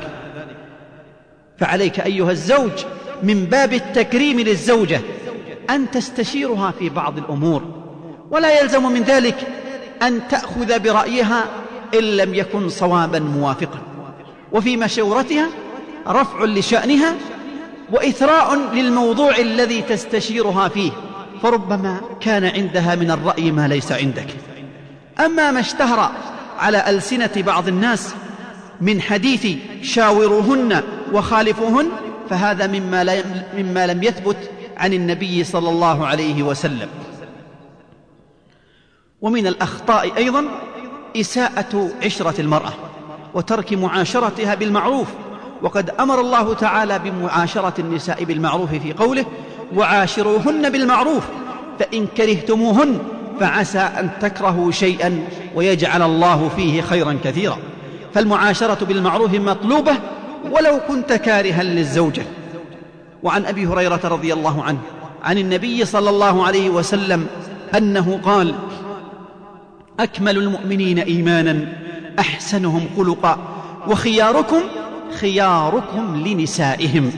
فعليك أيها الزوج من باب التكريم للزوجة أن تستشيرها في بعض الأمور، ولا يلزم من ذلك أن تأخذ برأيها إن لم يكن صوابا موافقا، وفي مشورتها رفع لشأنها وإثراء للموضوع الذي تستشيرها فيه، فربما كان عندها من الرأي ما ليس عندك. أما ما اشتهر على ألسنة بعض الناس من حديث شاوروهن وخالفوهن، فهذا مما لم يثبت عن النبي صلى الله عليه وسلم. ومن الأخطاء أيضا إساءة عشرة المرأة وترك معاشرتها بالمعروف، وقد أمر الله تعالى بمعاشرة النساء بالمعروف في قوله وعاشروهن بالمعروف فإن كرهتموهن فعسى أن تكرهوا شيئا ويجعل الله فيه خيرا كثيرا. فالمعاشرة بالمعروف مطلوبة ولو كنت كارها للزوجة. وعن أبي هريرة رضي الله عنه عن النبي صلى الله عليه وسلم أنه قال: أكمل المؤمنين إيمانا أحسنهم خلقا وخياركم خياركم لنسائهم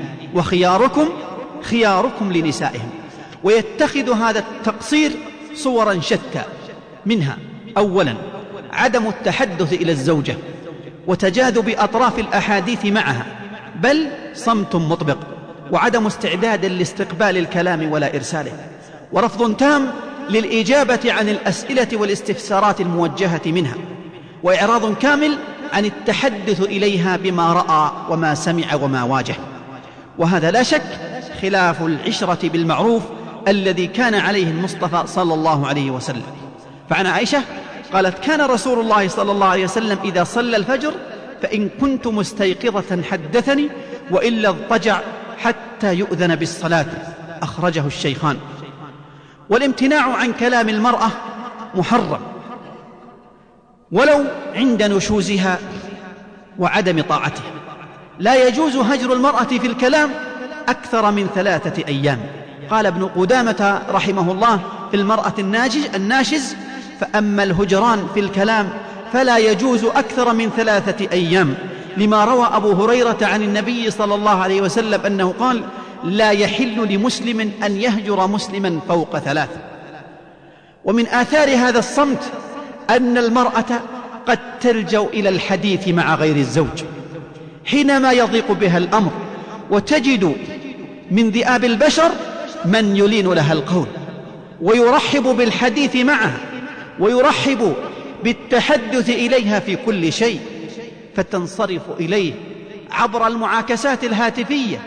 خياركم لنسائهم. ويتخذ هذا التقصير صورا شتى، منها أولا عدم التحدث إلى الزوجة وتجاذب أطراف الأحاديث معها، بل صمت مطبق، وعدم استعداد لاستقبال الكلام ولا إرساله، ورفض تام للإجابة عن الأسئلة والاستفسارات الموجهة منها، وإعراض كامل عن التحدث إليها بما رأى وما سمع وما واجه. وهذا لا شك خلاف العشرة بالمعروف الذي كان عليه المصطفى صلى الله عليه وسلم. فعن عائشة قالت: كان رسول الله صلى الله عليه وسلم إذا صلى الفجر فإن كنت مستيقظة حدثني، وإلا اضطجع حتى يؤذن بالصلاة، أخرجه الشيخان. والامتناع عن كلام المرأة محرم ولو عند نشوزها وعدم طاعتها. لا يجوز هجر المرأة في الكلام أكثر من 3 أيام. قال ابن قدامة رحمه الله في المرأة الناشز: فأما الهجران في الكلام فلا يجوز أكثر من 3 أيام، لما روى أبو هريرة عن النبي صلى الله عليه وسلم أنه قال: لا يحل لمسلم أن يهجر مسلما فوق 3. ومن آثار هذا الصمت أن المرأة قد تلجأ إلى الحديث مع غير الزوج حينما يضيق بها الأمر، وتجد من ذئاب البشر من يلين لها القول ويرحب بالحديث معها ويرحب بالتحدث إليها في كل شيء، فتنصرف إليه عبر المعاكسات الهاتفية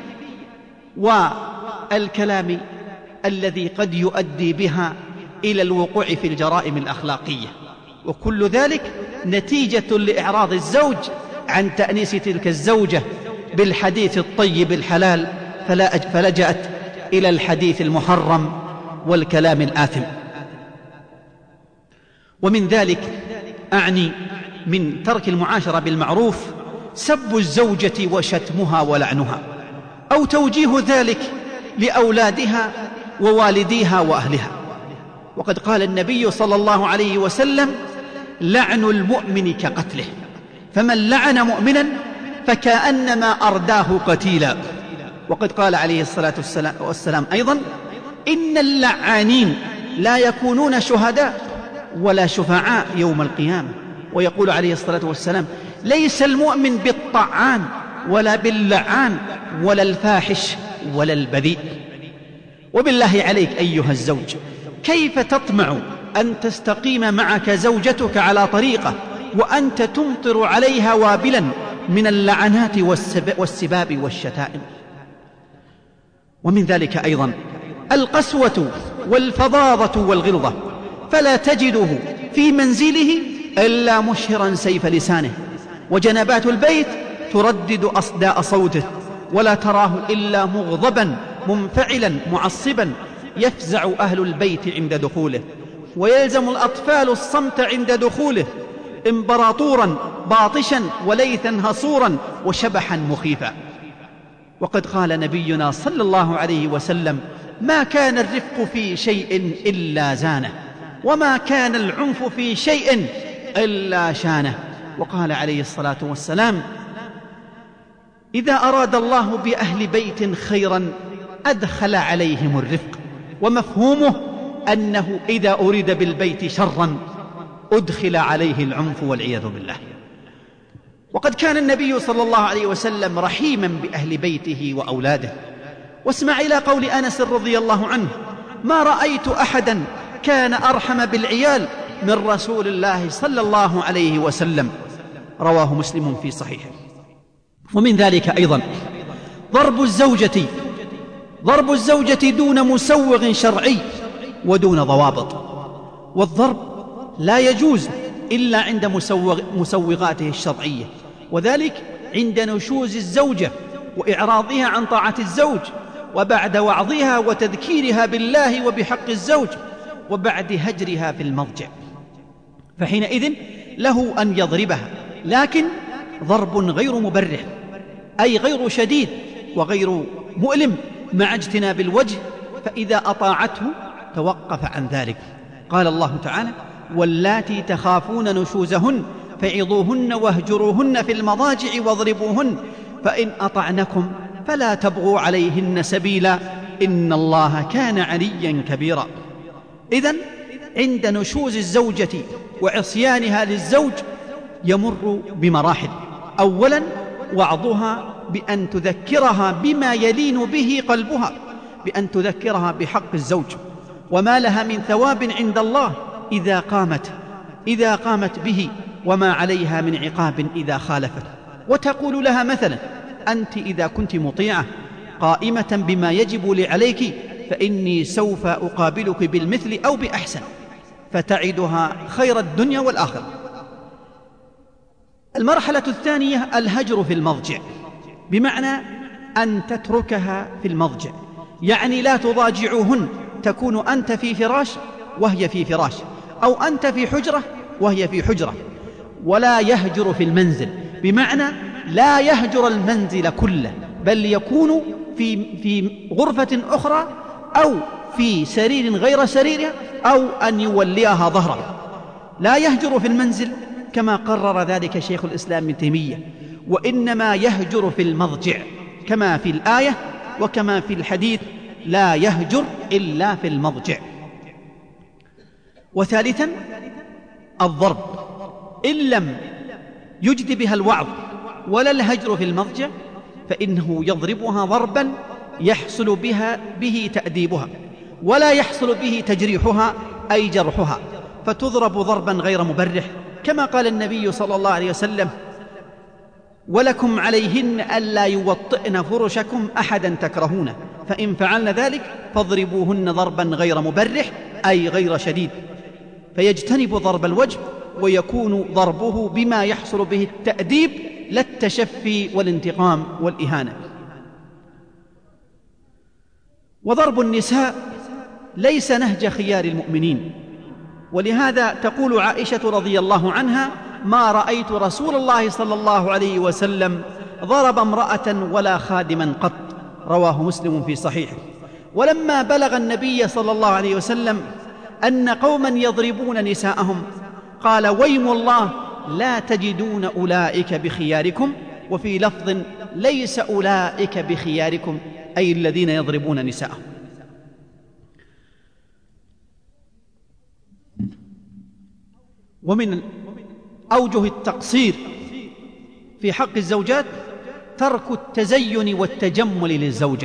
والكلام الذي قد يؤدي بها إلى الوقوع في الجرائم الأخلاقية، وكل ذلك نتيجة لإعراض الزوج عن تأنيس تلك الزوجة بالحديث الطيب الحلال، فلجأت إلى الحديث المحرم والكلام الآثم. ومن ذلك أعني من ترك المعاشرة بالمعروف سب الزوجة وشتمها ولعنها، أو توجيه ذلك لأولادها ووالديها وأهلها. وقد قال النبي صلى الله عليه وسلم: لعن المؤمن كقتله، فمن لعن مؤمنا فكأنما أرداه قتيلا. وقد قال عليه الصلاة والسلام أيضا: إن اللعانين لا يكونون شهداء ولا شفعاء يوم القيامة. ويقول عليه الصلاة والسلام: ليس المؤمن بالطعان ولا باللعان ولا الفاحش ولا البذيء. وبالله عليك أيها الزوج، كيف تطمع أن تستقيم معك زوجتك على طريقة وأنت تمطر عليها وابلا من اللعنات والسباب والشتائم؟ ومن ذلك أيضا القسوة والفظاظة والغلظة، فلا تجده في منزله إلا مشهرا سيف لسانه، وجنبات البيت تردد أصداء صوته، ولا تراه إلا مغضبا منفعلا معصبا، يفزع أهل البيت عند دخوله، ويلزم الأطفال الصمت عند دخوله، إمبراطورا باطشا وليثا هصورا وشبحا مخيفا. وقد قال نبينا صلى الله عليه وسلم: ما كان الرفق في شيء إلا زانه، وما كان العنف في شيء إلا شانه. وقال عليه الصلاة والسلام: إذا أراد الله بأهل بيت خيرا أدخل عليهم الرفق، ومفهومه أنه إذا أريد بالبيت شرا أدخل عليه العنف والعياذ بالله. وقد كان النبي صلى الله عليه وسلم رحيما بأهل بيته وأولاده. واسمع إلى قول أنس رضي الله عنه: ما رأيت أحدا كان أرحم بالعيال من رسول الله صلى الله عليه وسلم، رواه مسلم في صحيحه. ومن ذلك أيضا ضرب الزوجة دون مسوغ شرعي ودون ضوابط. والضرب لا يجوز إلا عند مسوغاته الشرعية، وذلك عند نشوز الزوجة وإعراضها عن طاعة الزوج، وبعد وعظها وتذكيرها بالله وبحق الزوج، وبعد هجرها في المضجع. فحينئذ له أن يضربها، لكن ضرب غير مبرح، أي غير شديد وغير مؤلم، مع اجتناب الوجه، فإذا أطاعته توقف عن ذلك. قال الله تعالى: واللاتي تخافون نشوزهن فعظوهن واهجروهن في المضاجع واضربوهن فإن أطعنكم فلا تبغوا عليهن سبيلا إن الله كان عليا كبيرا. إذن عند نشوز الزوجة وعصيانها للزوج يمر بمراحل. أولا وعظها بأن تذكرها بما يلين به قلبها، بأن تذكرها بحق الزوج وما لها من ثواب عند الله إذا قامت به، وما عليها من عقاب إذا خالفت. وتقول لها مثلا: أنت إذا كنت مطيعة قائمة بما يجب عليك فإني سوف أقابلك بالمثل أو بأحسن، فتعدها خير الدنيا والآخرة. المرحلة الثانية الهجر في المضجع، بمعنى أن تتركها في المضجع، يعني لا تضاجعوهن، تكون أنت في فراش وهي في فراش، أو أنت في حجرة وهي في حجرة. ولا يهجر في المنزل، بمعنى لا يهجر المنزل كله، بل يكون في غرفة أخرى أو في سرير غير سريرها، أو أن يوليها ظهره. لا يهجر في المنزل كما قرر ذلك شيخ الإسلام ابن تيمية، وإنما يهجر في المضجع كما في الآية وكما في الحديث: لا يهجر إلا في المضجع. وثالثا الضرب، إن لم يجد بها الوعظ ولا الهجر في المضجع فإنه يضربها ضربا يحصل به تأديبها، ولا يحصل به تجريحها أي جرحها، فتضرب ضربا غير مبرح، كما قال النبي صلى الله عليه وسلم: ولكم عليهن ألا يوطئن فرشكم أحدا تكرهونه، فإن فعلن ذلك فاضربوهن ضربا غير مبرح أي غير شديد، فيجتنب ضرب الوجه، ويكون ضربه بما يحصل به التأديب لا التشفي والانتقام والإهانة. وضرب النساء ليس نهج خيار المؤمنين، ولهذا تقول عائشة رضي الله عنها: ما رأيت رسول الله صلى الله عليه وسلم ضرب امرأة ولا خادما قط، رواه مسلم في صحيحه. ولما بلغ النبي صلى الله عليه وسلم أن قوما يضربون نساءهم قال: ويم الله لا تجدون أولئك بخياركم، وفي لفظ: ليس أولئك بخياركم، أي الذين يضربون نساءهم. ومن أوجه التقصير في حق الزوجات ترك التزين والتجمل للزوجة،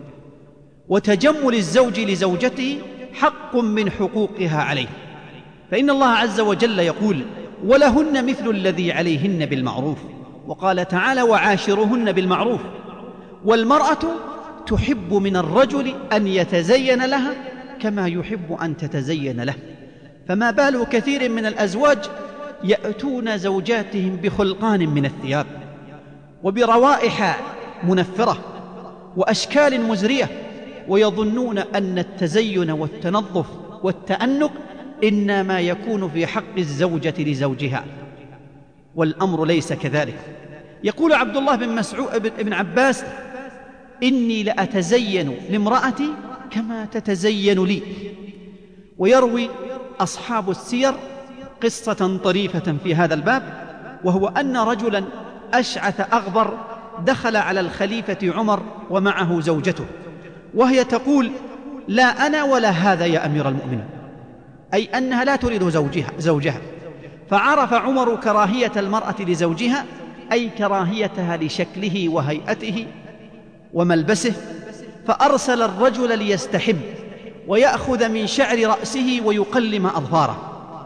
وتجمل الزوج لزوجته حق من حقوقها عليه، فإن الله عز وجل يقول: ولهن مثل الذي عليهن بالمعروف، وقال تعالى: وعاشرهن بالمعروف. والمرأة تحب من الرجل أن يتزين لها كما يحب أن تتزين له، فما بال كثير من الأزواج يأتون زوجاتهم بخلقان من الثياب وبروائح منفرة وأشكال مزرية، ويظنون أن التزين والتنظف والتأنق إنما يكون في حق الزوجة لزوجها، والأمر ليس كذلك. يقول عبد الله بن عباس: إني لأتزين لامرأتي كما تتزين لي. ويروي أصحاب السير قصة طريفة في هذا الباب، وهو أن رجلا أشعث أغبر دخل على الخليفة عمر ومعه زوجته، وهي تقول: لا أنا ولا هذا يا أمير المؤمنين، أي أنها لا تريد زوجها. فعرف عمر كراهية المرأة لزوجها، أي كراهيتها لشكله وهيئته وملبسه، فأرسل الرجل ليستحم ويأخذ من شعر رأسه ويقلم أظفاره.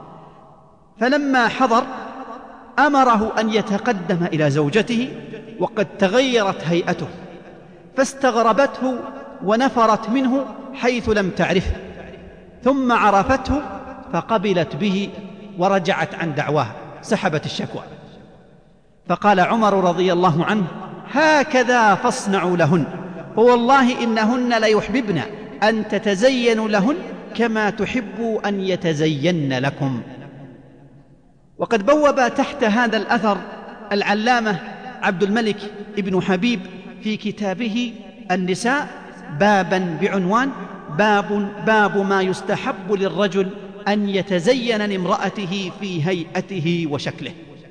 فلما حضر أمره أن يتقدم إلى زوجته وقد تغيرت هيئته، فاستغربته ونفرت منه حيث لم تعرفه، ثم عرفته فقبلت به ورجعت عن دعواها، سحبت الشكوى. فقال عمر رضي الله عنه: هكذا فاصنعوا لهن، فوالله إنهن ليحببن أن تتزينوا لهن كما تحبوا أن يتزين لكم. وقد بوب تحت هذا الأثر العلامة عبد الملك ابن حبيب في كتابه النساء بابا بعنوان باب ما يستحب للرجل أن يتزين لامرأته في هيئته وشكله.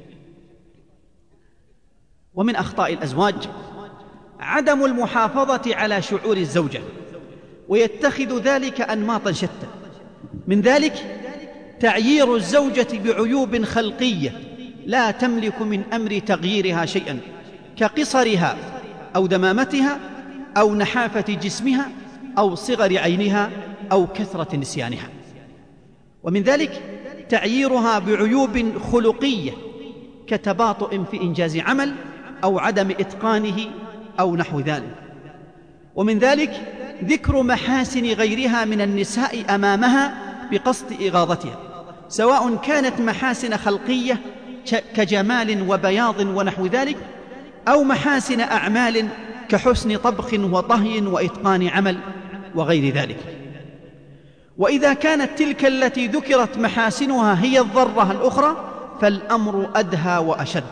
ومن أخطاء الأزواج عدم المحافظة على شعور الزوجة، ويتخذ ذلك أنماطا شتى. من ذلك تعيير الزوجة بعيوب خلقية لا تملك من أمر تغييرها شيئا، كقصرها أو دمامتها أو نحافة جسمها أو صغر عينها أو كثرة نسيانها. ومن ذلك تعييرها بعيوب خلقية كتباطؤ في إنجاز عمل أو عدم إتقانه أو نحو ذلك. ومن ذلك ذكر محاسن غيرها من النساء أمامها بقصد إغاظتها، سواء كانت محاسن خلقية كجمال وبياض ونحو ذلك، أو محاسن أعمال كحسن طبخ وطهي وإتقان عمل وغير ذلك. وإذا كانت تلك التي ذكرت محاسنها هي الضرة الأخرى فالأمر أدهى وأشد.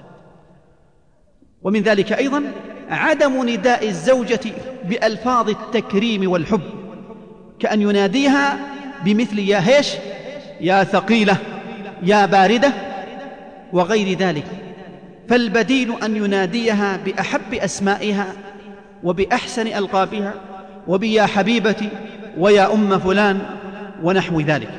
ومن ذلك أيضا عدم نداء الزوجة بألفاظ التكريم والحب، كأن يناديها بمثل يا هيش، يا ثقيلة، يا باردة وغير ذلك، فالبديل أن يناديها بأحب أسمائها وبأحسن ألقابها، وبيا حبيبتي ويا أم فلان ونحو ذلك.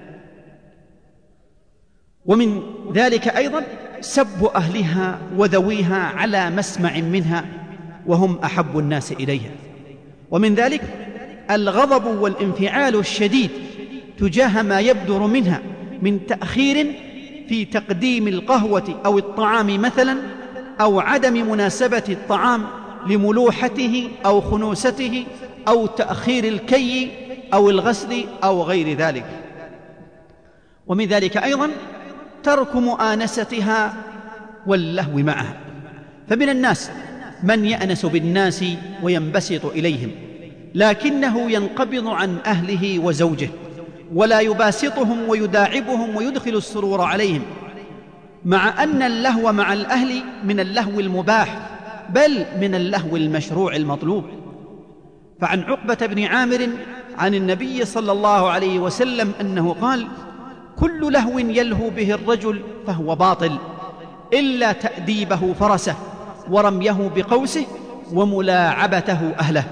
ومن ذلك أيضا سب أهلها وذويها على مسمع منها وهم أحب الناس إليها. ومن ذلك الغضب والانفعال الشديد تجاه ما يبدر منها من تأخير في تقديم القهوة أو الطعام مثلا، أو عدم مناسبة الطعام لملوحته أو خنوسته، أو تأخير الكي أو الغسل أو غير ذلك. ومن ذلك أيضا ترك مؤانستها واللهو معها، فمن الناس من يأنس بالناس وينبسط إليهم، لكنه ينقبض عن أهله وزوجه ولا يباسطهم ويداعبهم ويدخل السرور عليهم، مع أن اللهو مع الأهل من اللهو المباح بل من اللهو المشروع المطلوب. فعن عقبة بن عامر عن النبي صلى الله عليه وسلم أنه قال: كل لهو يلهو به الرجل فهو باطل إلا تأديبه فرسه ورميه بقوسه وملاعبته أهله.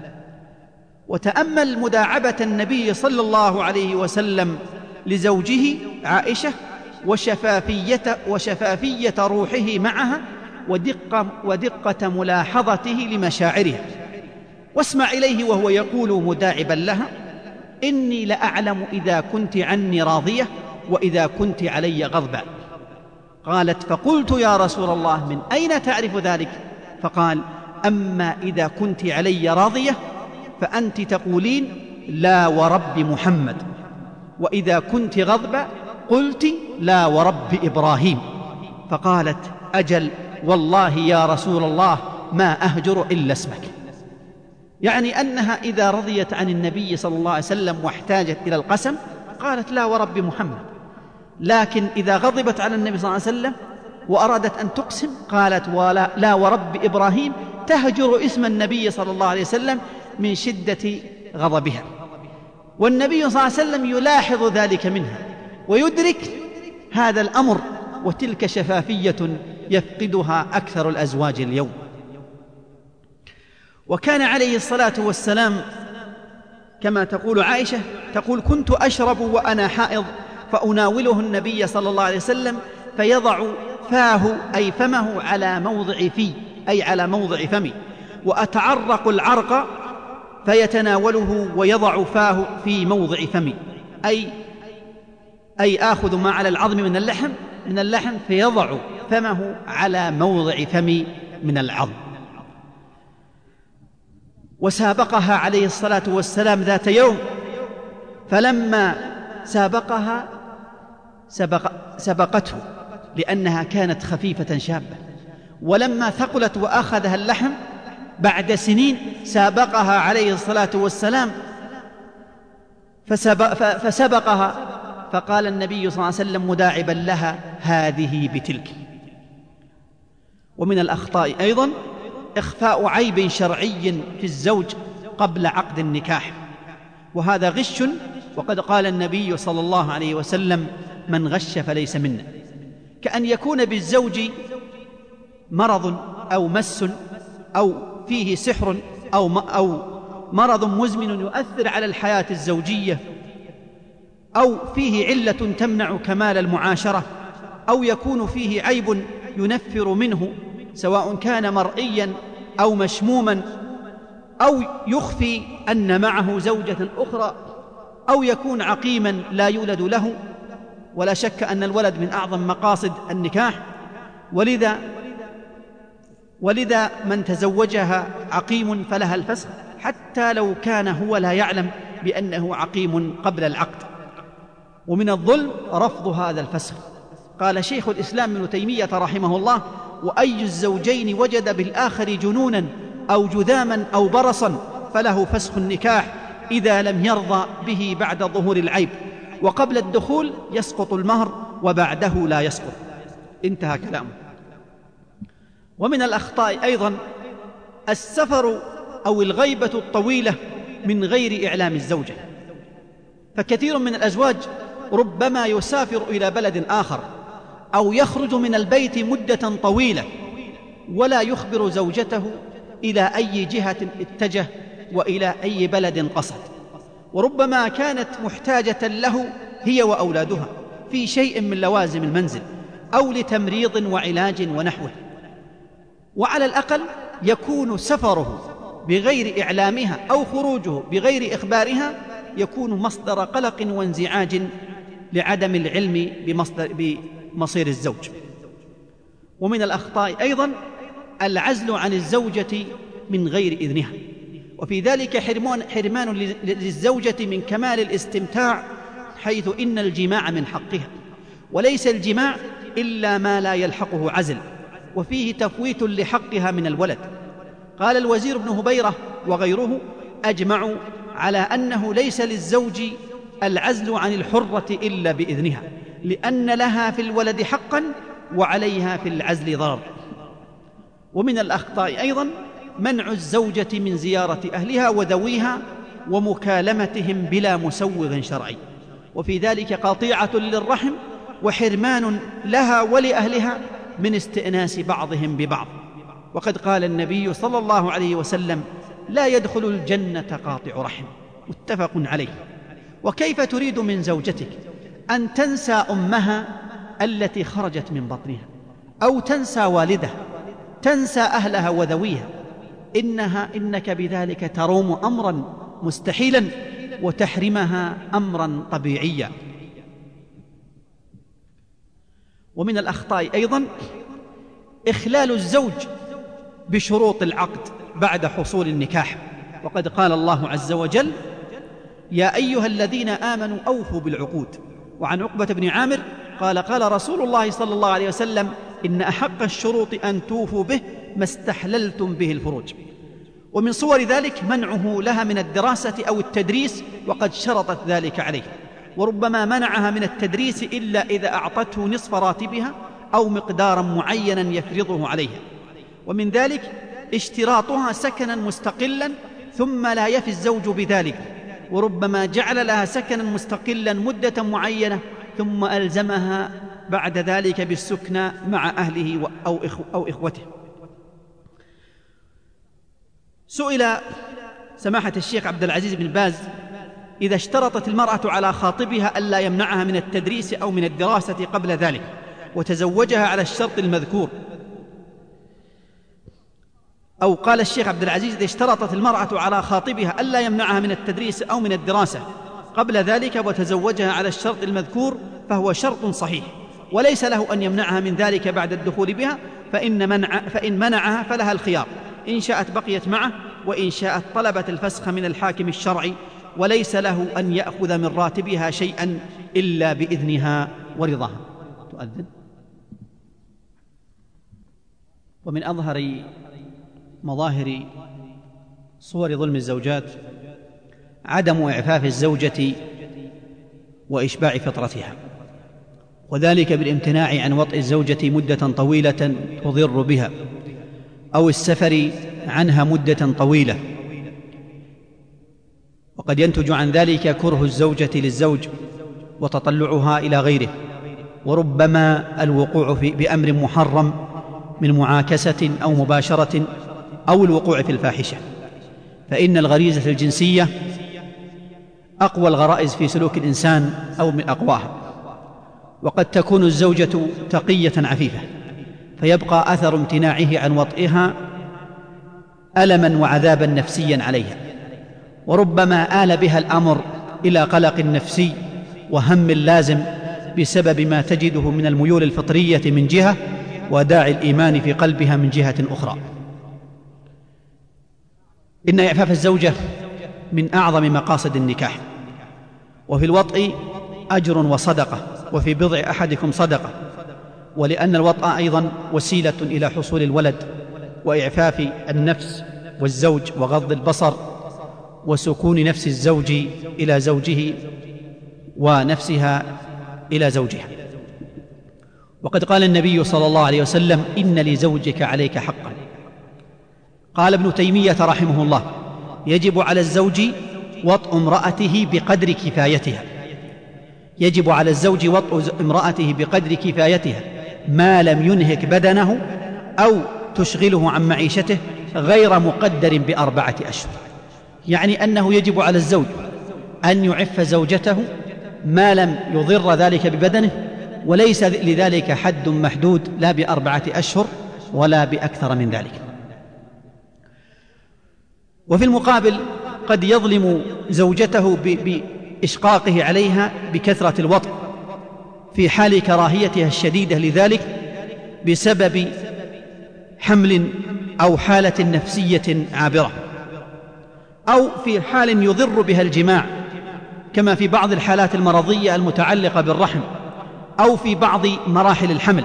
وتأمل مداعبة النبي صلى الله عليه وسلم لزوجه عائشة وشفافية روحه معها ودقة ملاحظته لمشاعرها. واسمع إليه وهو يقول مداعبا لها: إني لأعلم إذا كنت عني راضية وإذا كنت علي غضبا. قالت: فقلت يا رسول الله من أين تعرف ذلك؟ فقال: أما إذا كنت علي راضية فأنت تقولين لا ورب محمد، وإذا كنت غضبا قلت لا ورب إبراهيم. فقالت: أجل والله يا رسول الله ما أهجر إلا اسمك. يعني أنها إذا رضيت عن النبي صلى الله عليه وسلم واحتاجت إلى القسم قالت لا ورب محمد، لكن إذا غضبت على النبي صلى الله عليه وسلم وأرادت أن تقسم قالت لا ورب إبراهيم، تهجر اسم النبي صلى الله عليه وسلم من شدة غضبها. والنبي صلى الله عليه وسلم يلاحظ ذلك منها ويدرك هذا الأمر، وتلك شفافية يفقدها أكثر الأزواج اليوم. وكان عليه الصلاة والسلام كما تقول عائشة تقول: كنت أشرب وأنا حائض فأناوله النبي صلى الله عليه وسلم فيضع فاه أي فمه على موضع في أي على موضع فمي، وأتعرق العرق فيتناوله ويضع فاه في موضع فمي، أي آخذ ما على العظم من اللحم فيضع فمه على موضع فمي من العظم. وسابقها عليه الصلاة والسلام ذات يوم، فلما سابقها سبقته لأنها كانت خفيفة شابة، ولما ثقلت وأخذها اللحم بعد سابقها عليه الصلاة والسلام فسبقها فقال النبي صلى الله عليه وسلم مداعبا لها: هذه بتلك. ومن الأخطاء أيضا إخفاء عيب شرعي في الزوج قبل عقد النكاح، وهذا غش، وقد قال النبي صلى الله عليه وسلم: من غش فليس منا. كأن يكون بالزوج مرض أو مس أو فيه سحر أو مرض مزمن يؤثر على الحياة الزوجية، أو فيه علة تمنع كمال المعاشرة، أو يكون فيه عيب ينفر منه سواء كان مرئيا أو مشموما، أو يخفي أن معه زوجة أخرى، أو يكون عقيما لا يولد له، ولا شك أن الولد من أعظم مقاصد النكاح، ولذا من تزوجها عقيم فلها الفسخ حتى لو كان هو لا يعلم بأنه عقيم قبل العقد. ومن الظلم رفض هذا الفسخ. قال شيخ الإسلام ابن تيمية رحمه الله: وأي الزوجين وجد بالآخر جنونا أو جذاما أو برصا فله فسخ النكاح إذا لم يرضى به بعد ظهور العيب، وقبل الدخول يسقط المهر وبعده لا يسقط. انتهى كلامه. ومن الأخطاء أيضا السفر أو الغيبة الطويلة من غير إعلام الزوجة، فكثير من الأزواج ربما يسافر إلى بلد آخر أو يخرج من البيت مدة طويلة ولا يخبر زوجته إلى أي جهة اتجه وإلى أي بلد قصد، وربما كانت محتاجة له هي وأولادها في شيء من لوازم المنزل أو لتمريض وعلاج ونحوه، وعلى الأقل يكون سفره بغير إعلامها أو خروجه بغير إخبارها يكون مصدر قلق وانزعاج لعدم العلم بمصير الزوج. ومن الأخطاء أيضا العزل عن الزوجة من غير إذنها، وفي ذلك حرمان للزوجة من كمال الاستمتاع، حيث إن الجماع من حقها، وليس الجماع إلا ما لا يلحقه عزل، وفيه تفويت لحقها من الولد. قال الوزير بن هبيرة وغيره أجمعوا على أنه ليس للزوج العزل عن الحرة إلا بإذنها، لأن لها في الولد حقا وعليها في العزل ضرر. ومن الأخطاء أيضا منع الزوجة من زيارة أهلها وذويها ومكالمتهم بلا مسوغ شرعي، وفي ذلك قطيعة للرحم وحرمان لها ولأهلها من استئناس بعضهم ببعض. وقد قال النبي صلى الله عليه وسلم: لا يدخل الجنة قاطع رحم، متفق عليه. وكيف تريد من زوجتك أن تنسى أمها التي خرجت من بطنها، أو تنسى والده، تنسى أهلها وذويها؟ إنك بذلك تروم أمرا مستحيلا وتحرمها أمرا طبيعيا. ومن الأخطاء أيضا إخلال الزوج بشروط العقد بعد حصول النكاح، وقد قال الله عز وجل: يا أيها الذين آمنوا أوفوا بالعقود. وعن عقبة بن عامر قال: قال رسول الله صلى الله عليه وسلم: إن أحق الشروط أن توفوا به ما استحللتم به الفروج. ومن صور ذلك منعه لها من الدراسة أو التدريس وقد شرطت ذلك عليه، وربما منعها من التدريس إلا إذا أعطته نصف راتبها أو مقدارا معينا يفرضه عليها. ومن ذلك اشتراطها سكنا مستقلا ثم لا يفي الزوج بذلك، وربما جعل لها سكنا مستقلا مدة معينة ثم ألزمها بعد ذلك بالسكنى مع أهله أو إخوته. سئل سماحة الشيخ عبد العزيز بن باز: إذا اشترطت المرأة على خاطبها ألا يمنعها من التدريس أو من الدراسة قبل ذلك وتزوجها على الشرط المذكور، أو قال الشيخ عبد العزيز: إذا اشترطت المرأة على خاطبها ألا يمنعها من التدريس أو من الدراسة قبل ذلك وتزوجها على الشرط المذكور فهو شرط صحيح، وليس له أن يمنعها من ذلك بعد الدخول بها، فإن منعها فلها الخيار، إن شاءت بقيت معه وإن شاءت طلبت الفسخ من الحاكم الشرعي، وليس له أن يأخذ من راتبها شيئا إلا بإذنها ورضاها. تؤذن. ومن أظهر مظاهر صور ظلم الزوجات عدم إعفاف الزوجة وإشباع فطرتها، وذلك بالامتناع عن وطئ الزوجة مدة طويلة تضر بها، أو السفر عنها مدة طويلة. وقد ينتج عن ذلك كره الزوجة للزوج وتطلعها إلى غيره، وربما الوقوع بأمر محرم من معاكسة أو مباشرة، أو الوقوع في الفاحشة، فإن الغريزة الجنسية أقوى الغرائز في سلوك الإنسان أو من أقواها. وقد تكون الزوجة تقية عفيفة، فيبقى أثر امتناعه عن وطئها ألما وعذابا نفسيا عليها، وربما آل بها الأمر إلى قلق نفسي وهم لازم بسبب ما تجده من الميول الفطرية من جهة، وداعي الإيمان في قلبها من جهة أخرى. إن إعفاف الزوجة من أعظم مقاصد النكاح، وفي الوطء أجر وصدقة، وفي بضع أحدكم صدقة، ولأن الوطء أيضا وسيلة إلى حصول الولد وإعفاف النفس والزوج وغض البصر وسكون نفس الزوج إلى زوجه ونفسها إلى زوجها. وقد قال النبي صلى الله عليه وسلم: إن لزوجك عليك حقا. قال ابن تيمية رحمه الله: يجب على الزوج وطء امرأته بقدر كفايتها، يجب على الزوج وطء امرأته بقدر كفايتها ما لم ينهك بدنه أو تشغله عن معيشته، غير مقدر ب4 أشهر. يعني أنه يجب على الزوج أن يعف زوجته ما لم يضر ذلك ببدنه، وليس لذلك حد محدود، لا ب4 أشهر ولا بأكثر من ذلك. وفي المقابل قد يظلم زوجته بإشقاقه عليها بكثرة الوطء في حال كراهيتها الشديدة لذلك بسبب حمل أو حالة نفسية عابرة، أو في حال يضر بها الجماع، كما في بعض الحالات المرضية المتعلقة بالرحم، أو في بعض مراحل الحمل.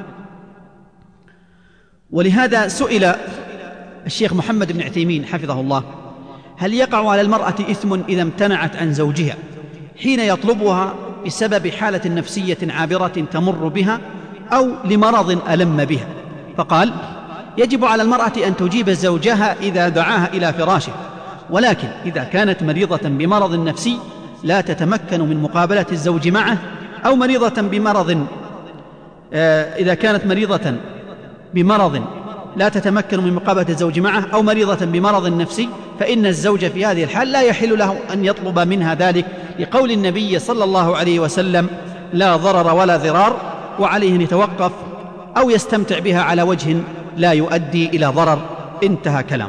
ولهذا سئل الشيخ محمد بن عثيمين حفظه الله: هل يقع على المرأة إثم إذا امتنعت عن زوجها حين يطلبها بسبب حالة نفسية عابرة تمر بها أو لمرض ألم بها؟ فقال: يجب على المرأة أن تجيب زوجها إذا دعاها إلى فراشه، ولكن إذا كانت مريضة بمرض نفسي لا تتمكن من مقابلة الزوج معه، أو مريضة بمرض إذا كانت مريضة بمرض لا تتمكن من مقابلة الزوج معه، أو مريضة بمرض نفسي، فإن الزوج في هذه الحال لا يحل له أن يطلب منها ذلك، لقول النبي صلى الله عليه وسلم: لا ضرر ولا ضرار، وعليه أن يتوقف أو يستمتع بها على وجه لا يؤدي إلى ضرر. انتهى كلامه.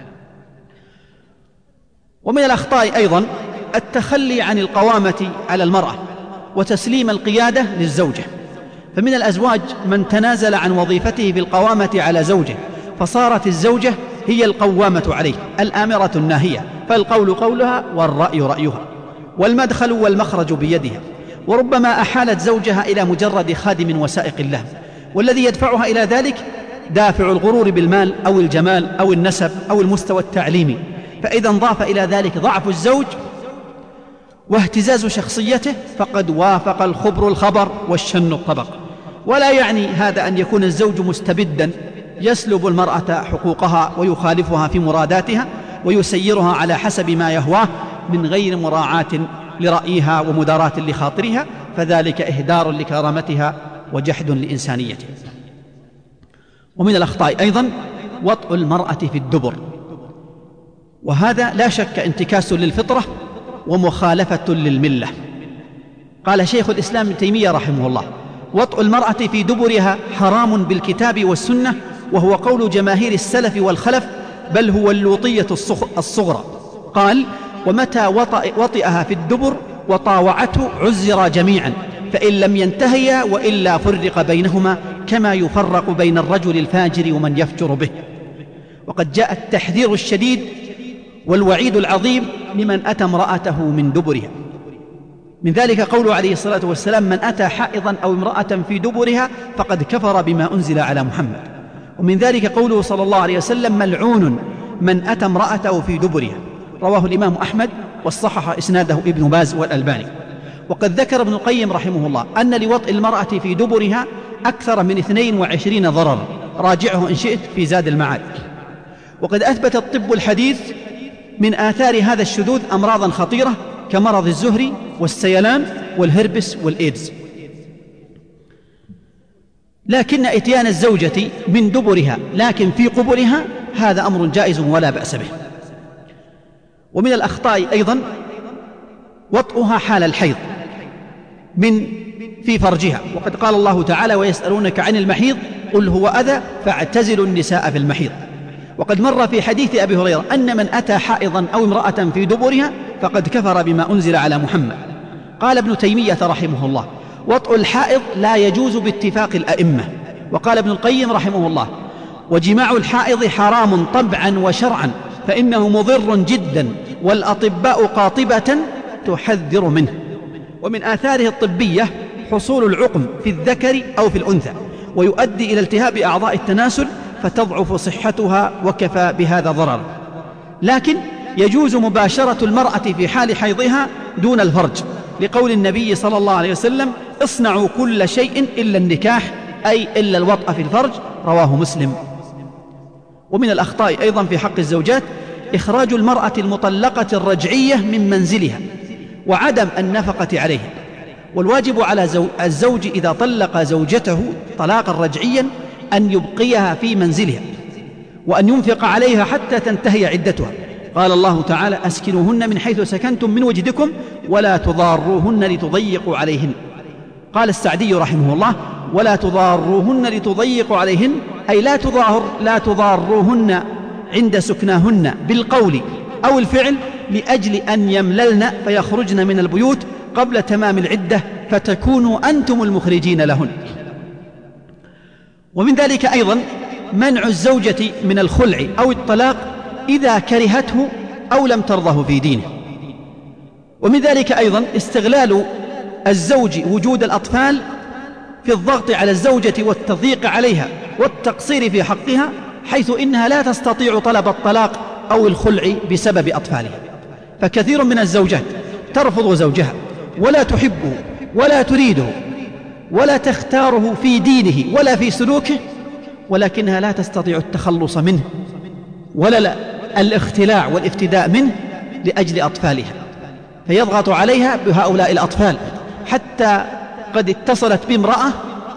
ومن الأخطاء أيضا التخلي عن القوامة على المرأة وتسليم القيادة للزوجة، فمن الأزواج من تنازل عن وظيفته بالقوامة على زوجه، فصارت الزوجة هي القوامة عليه، الآمرة الناهية، فالقول قولها والرأي رأيها، والمدخل والمخرج بيدها، وربما أحالت زوجها إلى مجرد خادم وسائق له، والذي يدفعها إلى ذلك دافع الغرور بالمال أو الجمال أو النسب أو المستوى التعليمي، فإذا انضاف إلى ذلك ضعف الزوج واهتزاز شخصيته فقد وافق الخبر الخبر والشن الطبق. ولا يعني هذا أن يكون الزوج مستبدا يسلب المرأة حقوقها ويخالفها في مراداتها ويسيرها على حسب ما يهواه من غير مراعاة لرأيها ومداراة لخاطرها، فذلك إهدار لكرامتها وجحد لإنسانيتها. ومن الأخطاء أيضا وطء المرأة في الدبر، وهذا لا شك انتكاس للفطرة ومخالفة للملة. قال شيخ الإسلام ابن تيمية رحمه الله: وطء المرأة في دبرها حرام بالكتاب والسنة، وهو قول جماهير السلف والخلف، بل هو اللوطية الصغرى. قال: ومتى وطئها في الدبر وطاوعته عزر جميعا، فإن لم ينتهيا وإلا فرق بينهما كما يفرق بين الرجل الفاجر ومن يفجر به. وقد جاء التحذير الشديد والوعيد العظيم لمن أتى امرأته من دبرها، من ذلك قوله عليه الصلاة والسلام: من أتى حائضا أو امرأة في دبرها فقد كفر بما أنزل على محمد. ومن ذلك قوله صلى الله عليه وسلم: ملعون من أتى امرأته في دبرها، رواه الإمام أحمد وصحح إسناده ابن باز والألباني. وقد ذكر ابن القيم رحمه الله أن لوطء المرأة في دبرها أكثر من 22 ضررا، راجعه إن شئت في زاد المعاد. وقد أثبت الطب الحديث من آثار هذا الشذوذ أمراضا خطيرة كمرض الزهري والسيلان والهربس والإيدز. لكن إتيان الزوجة من دبرها لكن في قبلها هذا أمر جائز ولا بأس به. ومن الأخطاء أيضا وطئها حال الحيض في فرجها، وقد قال الله تعالى: ويسألونك عن المحيض قل هو أذى فاعتزلوا النساء في المحيض. وقد مر في حديث أبي هريرة أن من أتى حائضا أو امرأة في دبرها فقد كفر بما أنزل على محمد. قال ابن تيمية رحمه الله: وطء الحائض لا يجوز باتفاق الأئمة. وقال ابن القيم رحمه الله: وجماع الحائض حرام طبعا وشرعا فإنه مضر جدا والأطباء قاطبة تحذر منه. ومن آثاره الطبية حصول العقم في الذكر أو في الأنثى، ويؤدي إلى التهاب أعضاء التناسل فتضعف صحتها وكفى بهذا ضرر. لكن يجوز مباشرة المرأة في حال حيضها دون الفرج، لقول النبي صلى الله عليه وسلم: اصنعوا كل شيء إلا النكاح، أي إلا الوطأ في الفرج، رواه مسلم. ومن الأخطاء أيضا في حق الزوجات إخراج المرأة المطلقة الرجعية من منزلها وعدم النفقة عليها. والواجب على الزوج إذا طلق زوجته طلاقا رجعيا أن يبقيها في منزلها وأن ينفق عليها حتى تنتهي عدتها. قال الله تعالى: أسكنوهن من حيث سكنتم من وجدكم ولا تضاروهن لتضيقوا عليهن. قال السعدي رحمه الله: ولا تضاروهن لتضيقوا عليهن، أي لا تضاروهن عند سكناهن بالقول أو الفعل لأجل أن يمللن فيخرجن من البيوت قبل تمام العدة فتكونوا أنتم المخرجين لهن. ومن ذلك أيضا منع الزوجة من الخلع أو الطلاق إذا كرهته أو لم ترضه في دينه. ومن ذلك أيضا استغلال الزوج وجود الأطفال في الضغط على الزوجة والتضييق عليها والتقصير في حقها، حيث إنها لا تستطيع طلب الطلاق أو الخلع بسبب أطفالها. فكثير من الزوجات ترفض زوجها ولا تحبه ولا تريده ولا تختاره في دينه ولا في سلوكه، ولكنها لا تستطيع التخلص منه ولا الاختلاع والافتداء منه لأجل أطفالها، فيضغط عليها بهؤلاء الأطفال، حتى قد اتصلت بامرأة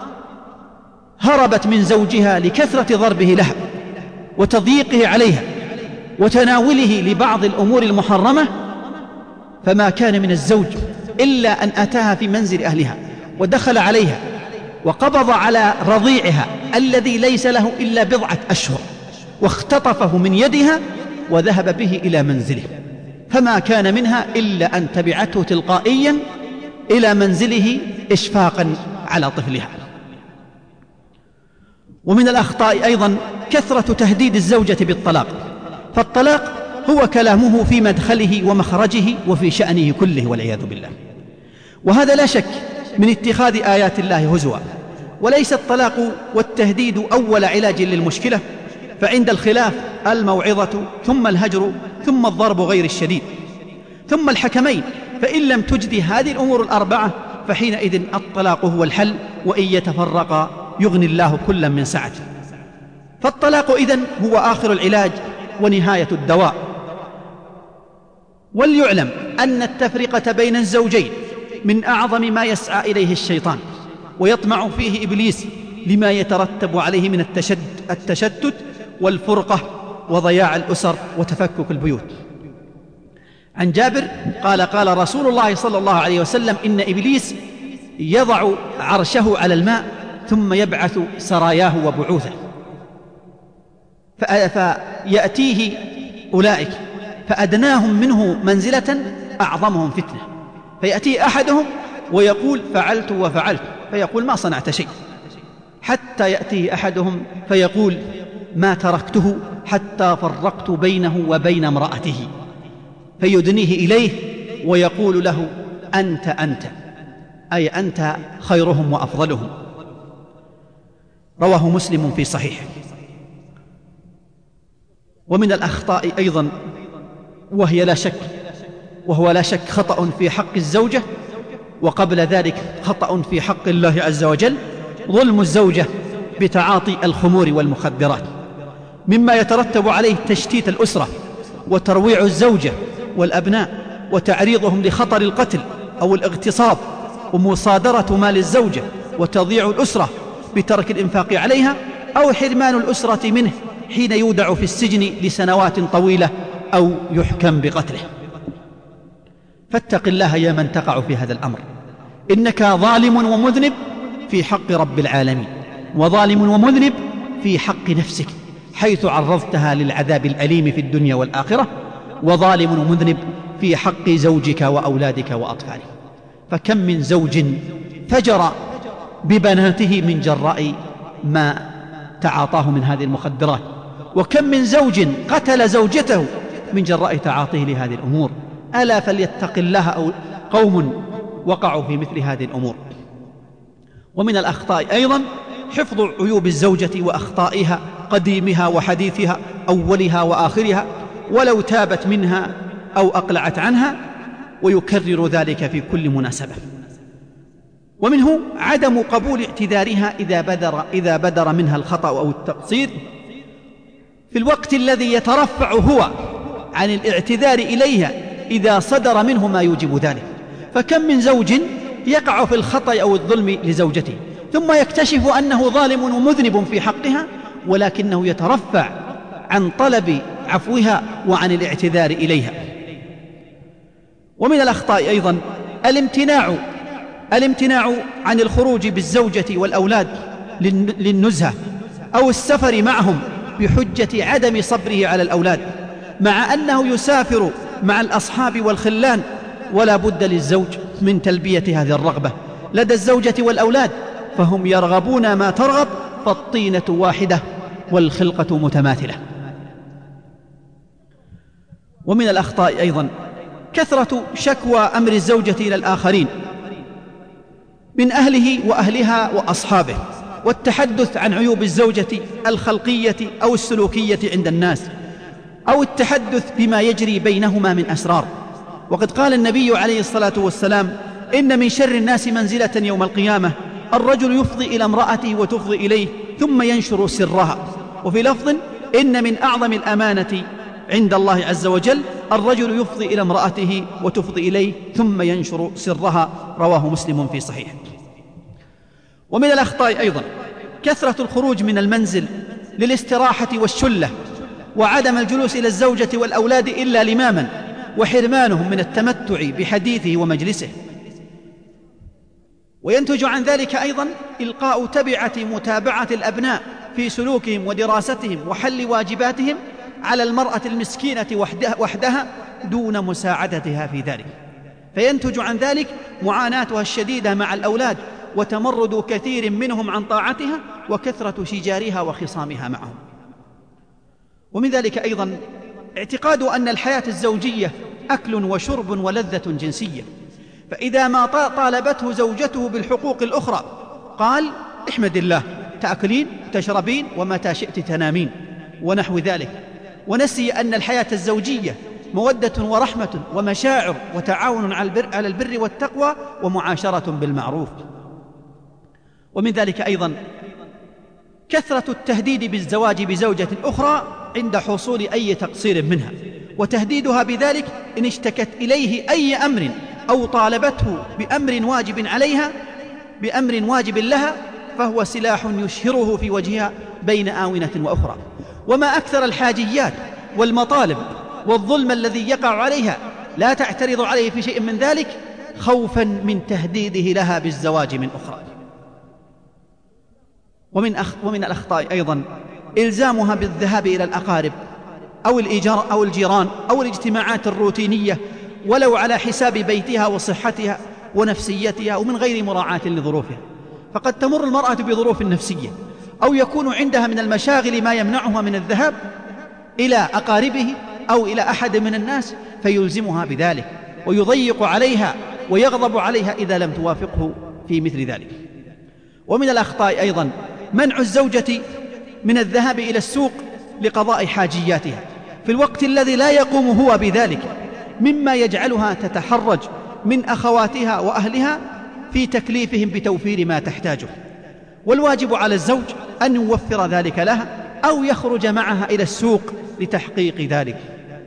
هربت من زوجها لكثرة ضربه لها وتضييقه عليها وتناوله لبعض الأمور المحرمة، فما كان من الزوج إلا أن أتاها في منزل أهلها ودخل عليها وقبض على رضيعها الذي ليس له إلا بضعة أشهر واختطفه من يدها وذهب به إلى منزله، فما كان منها إلا أن تبعته تلقائيا إلى منزله إشفاقا على طفلها. ومن الأخطاء أيضا كثرة تهديد الزوجة بالطلاق، فالطلاق هو كلامه في مدخله ومخرجه وفي شأنه كله والعياذ بالله، وهذا لا شك من اتخاذ آيات الله هزوا. وليس الطلاق والتهديد أول علاج للمشكلة، فعند الخلاف الموعظة ثم الهجر ثم الضرب غير الشديد ثم الحكمين، فإن لم تجدي هذه الأمور الأربعة فحينئذ الطلاق هو الحل، وإن يتفرق يغني الله كلا من سعته. فالطلاق إذن هو آخر العلاج ونهاية الدواء. وليعلم أن التفرقة بين الزوجين من أعظم ما يسعى إليه الشيطان ويطمع فيه إبليس لما يترتب عليه من التشتت والفرقة وضياع الأسر وتفكك البيوت. عن جابر قال: قال رسول الله صلى الله عليه وسلم: إن إبليس يضع عرشه على الماء ثم يبعث سراياه وبعوثه، فيأتيه أولئك فأدناهم منه منزلة أعظمهم فتنة، فيأتيه أحدهم ويقول: فعلت وفعلت، فيقول: ما صنعت شيء، حتى يأتيه أحدهم فيقول: ما تركته حتى فرقت بينه وبين امرأته، فيدنيه إليه ويقول له: أنت أي أنت خيرهم وأفضلهم. رواه مسلم في صحيحه. ومن الأخطاء أيضا وهو لا شك خطأ في حق الزوجة وقبل ذلك خطأ في حق الله عز وجل ظلم الزوجة بتعاطي الخمور والمخدرات، مما يترتب عليه تشتيت الأسرة وترويع الزوجة والأبناء وتعريضهم لخطر القتل أو الاغتصاب ومصادرة مال الزوجة وتضييع الأسرة بترك الإنفاق عليها أو حرمان الأسرة منه حين يودع في السجن لسنوات طويلة أو يحكم بقتله. فاتق الله يا من تقع في هذا الأمر، إنك ظالم ومذنب في حق رب العالمين، وظالم ومذنب في حق نفسك حيث عرضتها للعذاب الأليم في الدنيا والآخرة، وظالم ومذنب في حق زوجك وأولادك وأطفالك. فكم من زوج فجر ببناته من جراء ما تعاطاه من هذه المخدرات، وكم من زوج قتل زوجته من جراء تعاطيه لهذه الأمور. ألا فليتق الله أو قوم وقعوا في مثل هذه الأمور. ومن الأخطاء أيضا حفظ عيوب الزوجة وأخطائها قديمها وحديثها أولها وآخرها ولو تابت منها أو أقلعت عنها، ويكرر ذلك في كل مناسبة. ومنه عدم قبول اعتذارها إذا بدر منها الخطأ أو التقصير في الوقت الذي يترفع هو عن الاعتذار إليها إذا صدر منه ما يوجب ذلك. فكم من زوج يقع في الخطأ أو الظلم لزوجته ثم يكتشف أنه ظالم ومذنب في حقها، ولكنه يترفع عن طلب عفوها وعن الاعتذار إليها. ومن الأخطاء أيضا الامتناع عن الخروج بالزوجة والأولاد للنزهة أو السفر معهم بحجة عدم صبره على الأولاد، مع أنه يسافر مع الأصحاب والخلان، ولا بد للزوج من تلبية هذه الرغبة لدى الزوجة والأولاد، فهم يرغبون ما ترغب، فالطينة واحدة والخلقة متماثلة. ومن الأخطاء أيضا كثرة شكوى أمر الزوجة إلى الآخرين من أهله وأهلها وأصحابه، والتحدث عن عيوب الزوجة الخلقية أو السلوكية عند الناس، أو التحدث بما يجري بينهما من أسرار. وقد قال النبي عليه الصلاة والسلام: إن من شر الناس منزلة يوم القيامة الرجل يفضي إلى امرأته وتفضي إليه ثم ينشر سرها. وفي لفظ: إن من أعظم الأمانة عند الله عز وجل الرجل يفضي إلى امرأته وتفضي إليه ثم ينشر سرها. رواه مسلم في صحيح. ومن الأخطاء أيضا كثرة الخروج من المنزل للاستراحة والشلة، وعدم الجلوس إلى الزوجة والأولاد إلا لماما، وحرمانهم من التمتع بحديثه ومجلسه. وينتج عن ذلك أيضا إلقاء تبعة متابعة الأبناء في سلوكهم ودراستهم وحل واجباتهم على المرأة المسكينة وحدها دون مساعدتها في ذلك، فينتج عن ذلك معاناتها الشديدة مع الأولاد وتمرد كثير منهم عن طاعتها وكثرة شجارها وخصامها معهم. ومن ذلك أيضا اعتقاد أن الحياة الزوجية أكل وشرب ولذة جنسية، فإذا ما طالبته زوجته بالحقوق الأخرى قال: احمد الله، تأكلين تشربين ومتى شئت تنامين، ونحو ذلك. ونسي أن الحياة الزوجية مودة ورحمة ومشاعر وتعاون على البر والتقوى ومعاشرة بالمعروف. ومن ذلك أيضا كثرة التهديد بالزواج بزوجة أخرى عند حصول أي تقصير منها، وتهديدها بذلك إن اشتكت إليه أي أمر أو طالبته بأمر واجب عليها بأمر واجب لها، فهو سلاح يشهره في وجهها بين آونة وأخرى. وما أكثر الحاجيات والمطالب والظلم الذي يقع عليها لا تعترض عليه في شيء من ذلك خوفا من تهديده لها بالزواج من أخرى. ومن الأخطاء أيضا إلزامها بالذهاب إلى الأقارب أو الجيران أو الاجتماعات الروتينية ولو على حساب بيتها وصحتها ونفسيتها ومن غير مراعاة لظروفها، فقد تمر المرأة بظروف نفسية أو يكون عندها من المشاغل ما يمنعها من الذهاب إلى أقاربه أو إلى أحد من الناس فيلزمها بذلك ويضيق عليها ويغضب عليها إذا لم توافقه في مثل ذلك. ومن الأخطاء أيضا منع الزوجة من الذهاب إلى السوق لقضاء حاجياتها في الوقت الذي لا يقوم هو بذلك، مما يجعلها تتحرج من أخواتها وأهلها في تكليفهم بتوفير ما تحتاجه، والواجب على الزوج أن يوفر ذلك لها أو يخرج معها إلى السوق لتحقيق ذلك.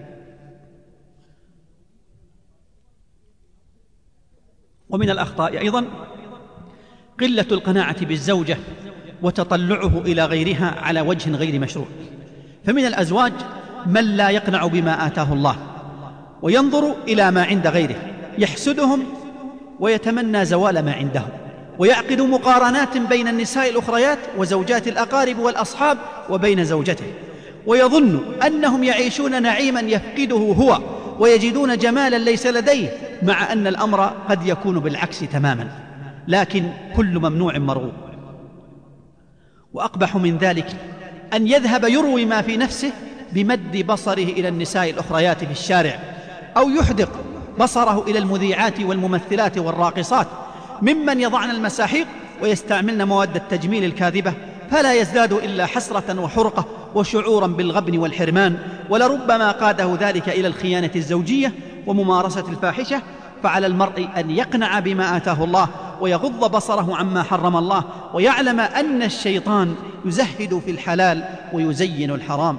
ومن الأخطاء أيضا قلة القناعة بالزوجة وتطلعه إلى غيرها على وجه غير مشروع، فمن الأزواج من لا يقنع بما آتاه الله وينظر إلى ما عند غيره، يحسدهم ويتمنى زوال ما عندهم، ويعقد مقارنات بين النساء الأخريات وزوجات الأقارب والأصحاب وبين زوجته، ويظن أنهم يعيشون نعيما يفقده هو ويجدون جمالا ليس لديه، مع أن الأمر قد يكون بالعكس تماما، لكن كل ممنوع مرغوب. وأقبح من ذلك أن يذهب يروي ما في نفسه بمد بصره إلى النساء الأخريات في الشارع، أو يحدق بصره إلى المذيعات والممثلات والراقصات ممن يضعن المساحيق ويستعملن مواد التجميل الكاذبة، فلا يزداد إلا حسرة وحرقة وشعورا بالغبن والحرمان، ولربما قاده ذلك إلى الخيانة الزوجية وممارسة الفاحشة. فعلى المرء أن يقنع بما آتاه الله ويغض بصره عما حرم الله، ويعلم أن الشيطان يزهد في الحلال ويزين الحرام.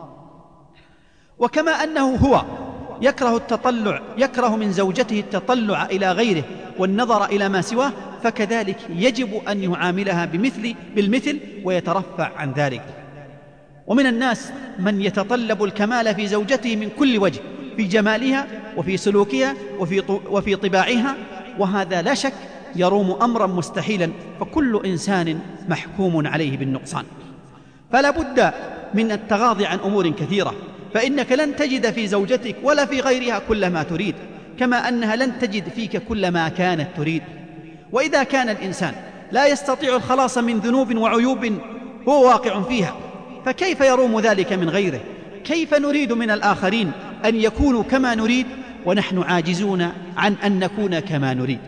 وكما أنه هو يكره من زوجته التطلع إلى غيره والنظر إلى ما سواه، فكذلك يجب أن يعاملها بالمثل ويترفع عن ذلك. ومن الناس من يتطلب الكمال في زوجته من كل وجه، في جمالها وفي سلوكها وفي طباعها، وهذا لا شك يروم أمرا مستحيلا، فكل إنسان محكوم عليه بالنقصان. فلا بد من التغاضي عن أمور كثيرة، فإنك لن تجد في زوجتك ولا في غيرها كل ما تريد، كما أنها لن تجد فيك كل ما كانت تريد. وإذا كان الإنسان لا يستطيع الخلاص من ذنوب وعيوب هو واقع فيها، فكيف يروم ذلك من غيره؟ كيف نريد من الآخرين أن يكونوا كما نريد ونحن عاجزون عن أن نكون كما نريد؟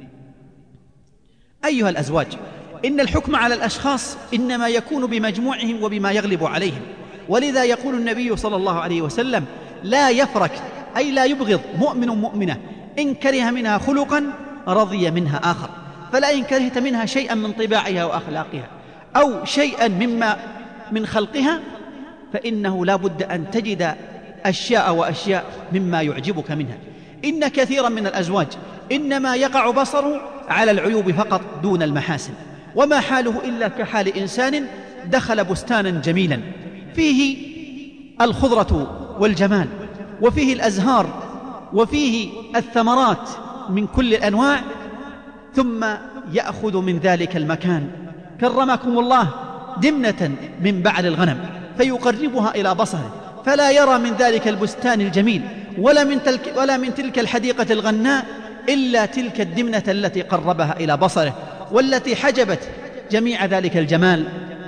أيها الأزواج، إن الحكم على الأشخاص إنما يكون بمجموعهم وبما يغلب عليهم، ولذا يقول النبي صلى الله عليه وسلم: لا يفرك، أي لا يبغض مؤمن مؤمنة إن كره منها خلقا رضي منها آخر. فلا إن كرهت منها شيئا من طباعها وأخلاقها أو شيئا من خلقها، فإنه لا بد أن تجد أشياء وأشياء مما يعجبك منها. إن كثيرا من الأزواج إنما يقع بصره على العيوب فقط دون المحاسن، وما حاله إلا كحال إنسان دخل بستانا جميلا فيه الخضرة والجمال، وفيه الأزهار، وفيه الثمرات من كل الأنواع، ثم يأخذ من ذلك المكان كرمكم الله دمنة من بعل الغنم فيقربها إلى بصره، فلا يرى من ذلك البستان الجميل ولا من تلك الحديقة الغناء إلا تلك الدمنة التي قربها إلى بصره، والتي حجبت جميع ذلك الجمال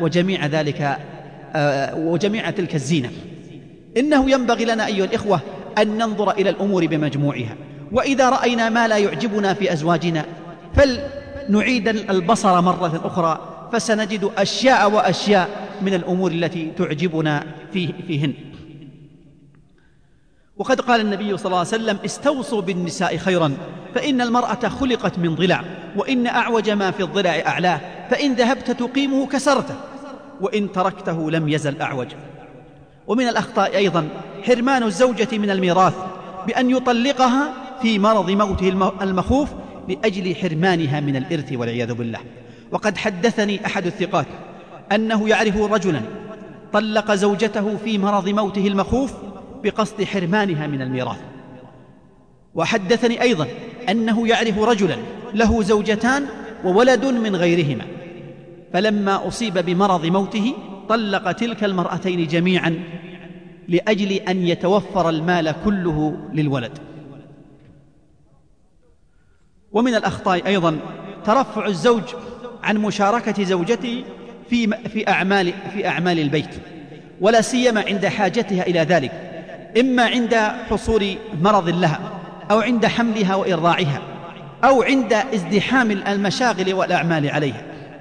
وجميع تلك الزينة. إنه ينبغي لنا أيها الإخوة أن ننظر إلى الأمور بمجموعها، وإذا رأينا ما لا يعجبنا في أزواجنا فلنعيد البصر مرة أخرى، فسنجد أشياء وأشياء من الأمور التي تعجبنا فيهن. وقد قال النبي صلى الله عليه وسلم: استوصوا بالنساء خيرا، فإن المرأة خلقت من ضلع، وإن أعوج ما في الضلع أعلاه، فإن ذهبت تقيمه كسرته، وإن تركته لم يزل أعوج. ومن الأخطاء أيضا حرمان الزوجة من الميراث بأن يطلقها في مرض موته المخوف لأجل حرمانها من الإرث والعياذ بالله. وقد حدثني أحد الثقات أنه يعرف رجلا طلق زوجته في مرض موته المخوف بقصد حرمانها من الميراث. وحدثني أيضا أنه يعرف رجلا له زوجتان وولد من غيرهما، فلما أصيب بمرض موته طلق تلك المرأتين جميعا لأجل أن يتوفر المال كله للولد. ومن الأخطاء أيضا ترفع الزوج عن مشاركة زوجته في أعمال البيت، ولا سيما عند حاجتها إلى ذلك، إما عند حصول مرض لها، أو عند حملها وإرضاعها، أو عند ازدحام المشاغل والأعمال عليها.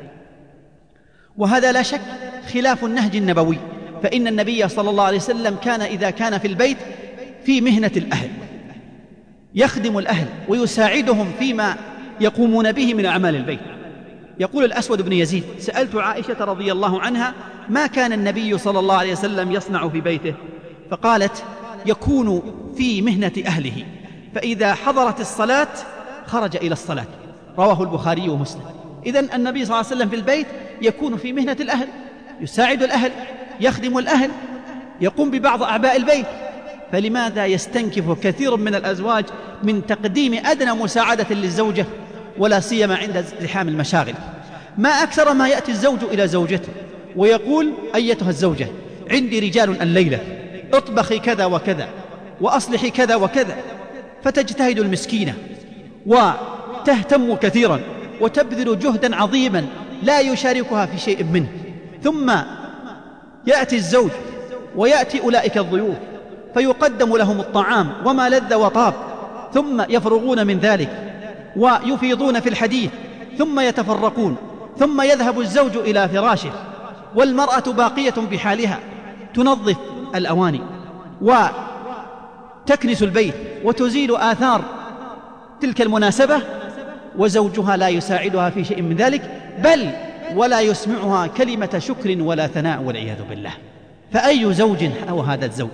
وهذا لا شك خلاف النهج النبوي، فإن النبي صلى الله عليه وسلم كان إذا كان في البيت في مهنة الأهل يخدم الأهل ويساعدهم فيما يقومون به من أعمال البيت. يقول الأسود بن يزيد: سألت عائشة رضي الله عنها ما كان النبي صلى الله عليه وسلم يصنع في بيته؟ فقالت: يكون في مهنة أهله، فإذا حضرت الصلاة خرج إلى الصلاة. رواه البخاري ومسلم. إذن النبي صلى الله عليه وسلم في البيت يكون في مهنة الأهل، يساعد الأهل، يخدم الأهل، يقوم ببعض أعباء البيت. فلماذا يستنكف كثير من الأزواج من تقديم أدنى مساعدة للزوجة، ولا سيما عند ازدحام المشاغل؟ ما أكثر ما يأتي الزوج إلى زوجته ويقول: أيتها الزوجة، عندي رجال الليلة، اطبخي كذا وكذا وأصلحي كذا وكذا، فتجتهد المسكينة وتهتم كثيرا وتبذل جهدا عظيما لا يشاركها في شيء منه. ثم يأتي الزوج ويأتي أولئك الضيوف فيقدم لهم الطعام وما لذ وطاب، ثم يفرغون من ذلك ويفيضون في الحديث، ثم يتفرقون، ثم يذهب الزوج إلى فراشه، والمرأة باقية بحالها تنظف الأواني وتكنس البيت وتزيل آثار تلك المناسبة، وزوجها لا يساعدها في شيء من ذلك، بل ولا يسمعها كلمة شكر ولا ثناء، والعياذ بالله. فأي زوج هو هذا الزوج؟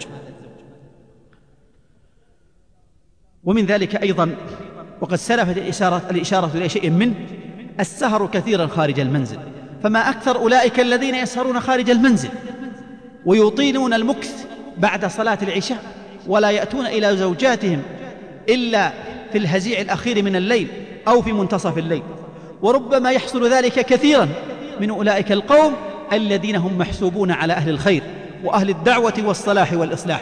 ومن ذلك أيضا، وقد سلفت الإشارة إلى شيء منه، السهر كثيرا خارج المنزل. فما أكثر أولئك الذين يسهرون خارج المنزل ويطيلون المكث بعد صلاة العشاء، ولا يأتون إلى زوجاتهم إلا في الهزيع الأخير من الليل أو في منتصف الليل. وربما يحصل ذلك كثيرا من أولئك القوم الذين هم محسوبون على أهل الخير وأهل الدعوة والصلاح والإصلاح.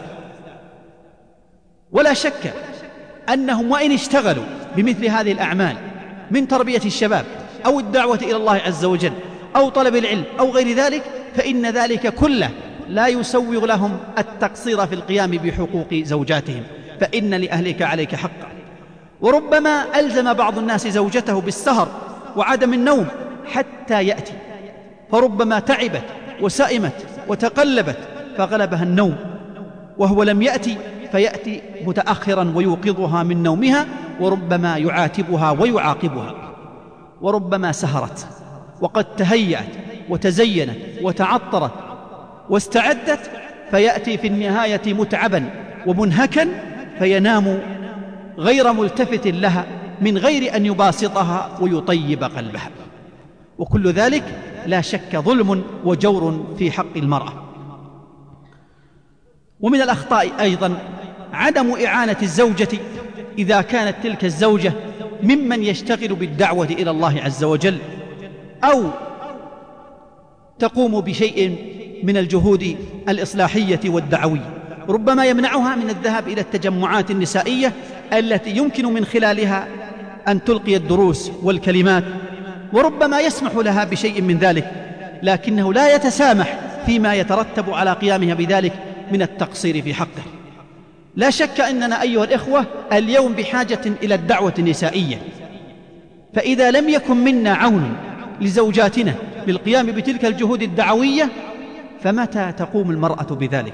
ولا شك أنهم وإن اشتغلوا بمثل هذه الأعمال من تربية الشباب أو الدعوة إلى الله عز وجل أو طلب العلم أو غير ذلك، فإن ذلك كله لا يسوغ لهم التقصير في القيام بحقوق زوجاتهم، فإن لأهلك عليك حقا. وربما ألزم بعض الناس زوجته بالسهر وعدم النوم حتى يأتي، فربما تعبت وسئمت وتقلبت فغلبها النوم وهو لم يأتي، فيأتي متأخرا ويوقظها من نومها، وربما يعاتبها ويعاقبها. وربما سهرت وقد تهيأت وتزينت وتعطرت واستعدت، فيأتي في النهاية متعبا ومنهكا فينام غير ملتفت لها من غير أن يباسطها ويطيب قلبها. وكل ذلك لا شك ظلم وجور في حق المرأة. ومن الأخطاء أيضا عدم إعانة الزوجة إذا كانت تلك الزوجة ممن يشتغل بالدعوة إلى الله عز وجل أو تقوم بشيء من الجهود الإصلاحية والدعوية. ربما يمنعها من الذهاب إلى التجمعات النسائية التي يمكن من خلالها أن تلقي الدروس والكلمات، وربما يسمح لها بشيء من ذلك، لكنه لا يتسامح فيما يترتب على قيامها بذلك من التقصير في حقه. لا شك أننا أيها الإخوة اليوم بحاجة إلى الدعوة النسائية، فإذا لم يكن منا عون لزوجاتنا للقيام بتلك الجهود الدعوية فمتى تقوم المرأة بذلك؟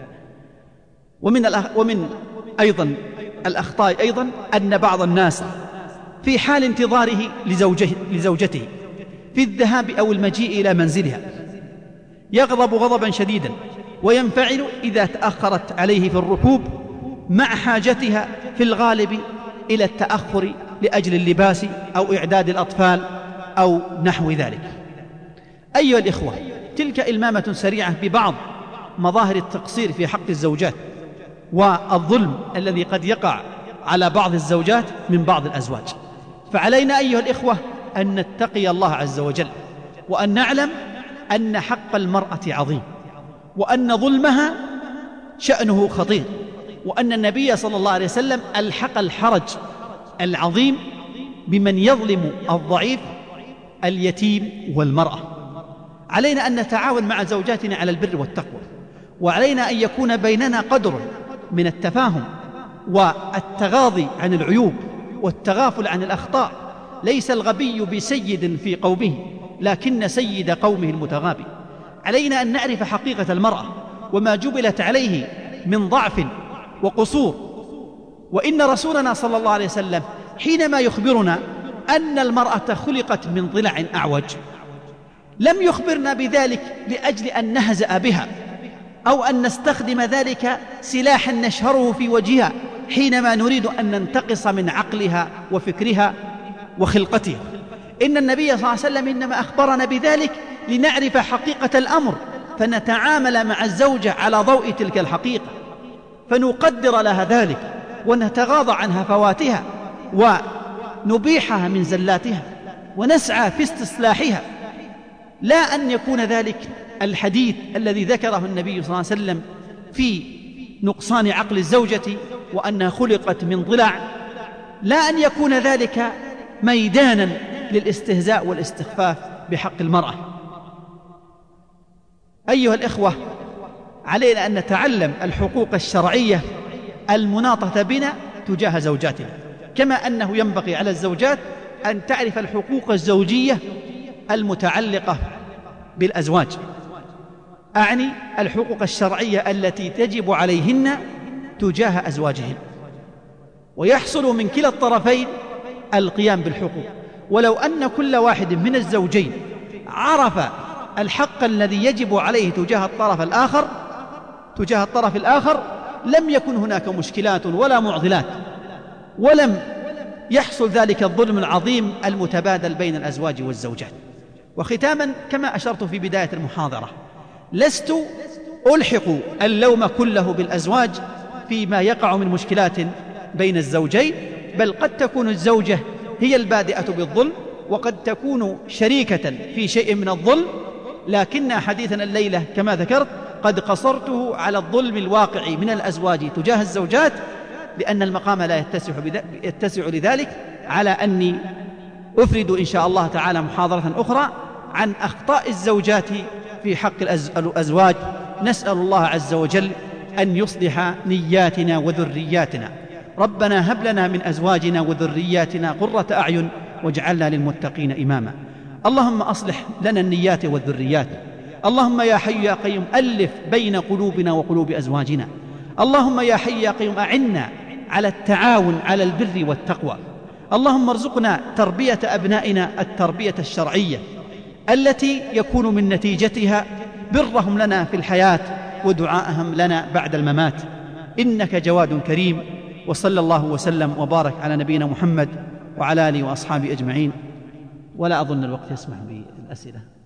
ومن أيضا الأخطاء أيضا أن بعض الناس في حال انتظاره لزوجته في الذهاب أو المجيء إلى منزلها يغضب غضبا شديدا وينفعل إذا تأخرت عليه في الركوب، مع حاجتها في الغالب إلى التأخر لأجل اللباس أو إعداد الأطفال أو نحو ذلك. أيها الإخوة، تلك إلمامة سريعة ببعض مظاهر التقصير في حق الزوجات والظلم الذي قد يقع على بعض الزوجات من بعض الأزواج. فعلينا أيها الإخوة أن نتقي الله عز وجل، وأن نعلم أن حق المرأة عظيم، وأن ظلمها شأنه خطير، وأن النبي صلى الله عليه وسلم ألحق الحرج العظيم بمن يظلم الضعيف اليتيم والمرأة. علينا أن نتعاون مع زوجاتنا على البر والتقوى، وعلينا أن يكون بيننا قدر من التفاهم والتغاضي عن العيوب والتغافل عن الأخطاء. ليس الغبي بسيد في قومه، لكن سيد قومه المتغابي. علينا أن نعرف حقيقة المرأة وما جبلت عليه من ضعف وقصور، وإن رسولنا صلى الله عليه وسلم حينما يخبرنا أن المرأة خلقت من ضلع أعوج لم يخبرنا بذلك لأجل أن نهزأ بها أو أن نستخدم ذلك سلاحا نشهره في وجهها حينما نريد أن ننتقص من عقلها وفكرها وخلقتها. إن النبي صلى الله عليه وسلم إنما أخبرنا بذلك لنعرف حقيقة الأمر، فنتعامل مع الزوجة على ضوء تلك الحقيقة، فنقدر لها ذلك ونتغاضى عن هفواتها ونبيحها من زلاتها ونسعى في استصلاحها، لا أن يكون ذلك الحديث الذي ذكره النبي صلى الله عليه وسلم في نقصان عقل الزوجة وأنها خلقت من ضلع، لا أن يكون ذلك ميدانا للاستهزاء والاستخفاف بحق المرأة. أيها الإخوة، علينا أن نتعلم الحقوق الشرعية المناطة بنا تجاه زوجاتنا، كما أنه ينبغي على الزوجات أن تعرف الحقوق الزوجية المتعلقة بالأزواج، أعني الحقوق الشرعية التي تجب عليهن تجاه أزواجهن، ويحصل من كلا الطرفين القيام بالحقوق. ولو أن كل واحد من الزوجين عرف الحق الذي يجب عليه تجاه الطرف الآخر لم يكن هناك مشكلات ولا معضلات، ولم يحصل ذلك الظلم العظيم المتبادل بين الأزواج والزوجات. وختاما، كما أشرت في بداية المحاضرة، لست ألحق اللوم كله بالأزواج فيما يقع من مشكلات بين الزوجين، بل قد تكون الزوجة هي البادئة بالظلم، وقد تكون شريكة في شيء من الظلم، لكن حديثنا الليلة كما ذكرت قد قصرته على الظلم الواقع من الأزواج تجاه الزوجات، لأن المقام لا يتسع لذلك، على أني أفرد إن شاء الله تعالى محاضرة أخرى عن أخطاء الزوجات في حق الأزواج. نسأل الله عز وجل أن يصلح نياتنا وذرياتنا. ربنا هب لنا من أزواجنا وذرياتنا قرة أعين واجعلنا للمتقين إماما. اللهم أصلح لنا النيات والذريات. اللهم يا حي يا قيوم ألف بين قلوبنا وقلوب أزواجنا. اللهم يا حي يا قيوم أعنا على التعاون على البر والتقوى. اللهم ارزقنا تربية أبنائنا التربية الشرعية التي يكون من نتيجتها برهم لنا في الحياة ودعاءهم لنا بعد الممات، إنك جواد كريم. وصلى الله وسلم وبارك على نبينا محمد وعلى آله وأصحابه أجمعين. ولا أظن الوقت يسمح بالأسئلة.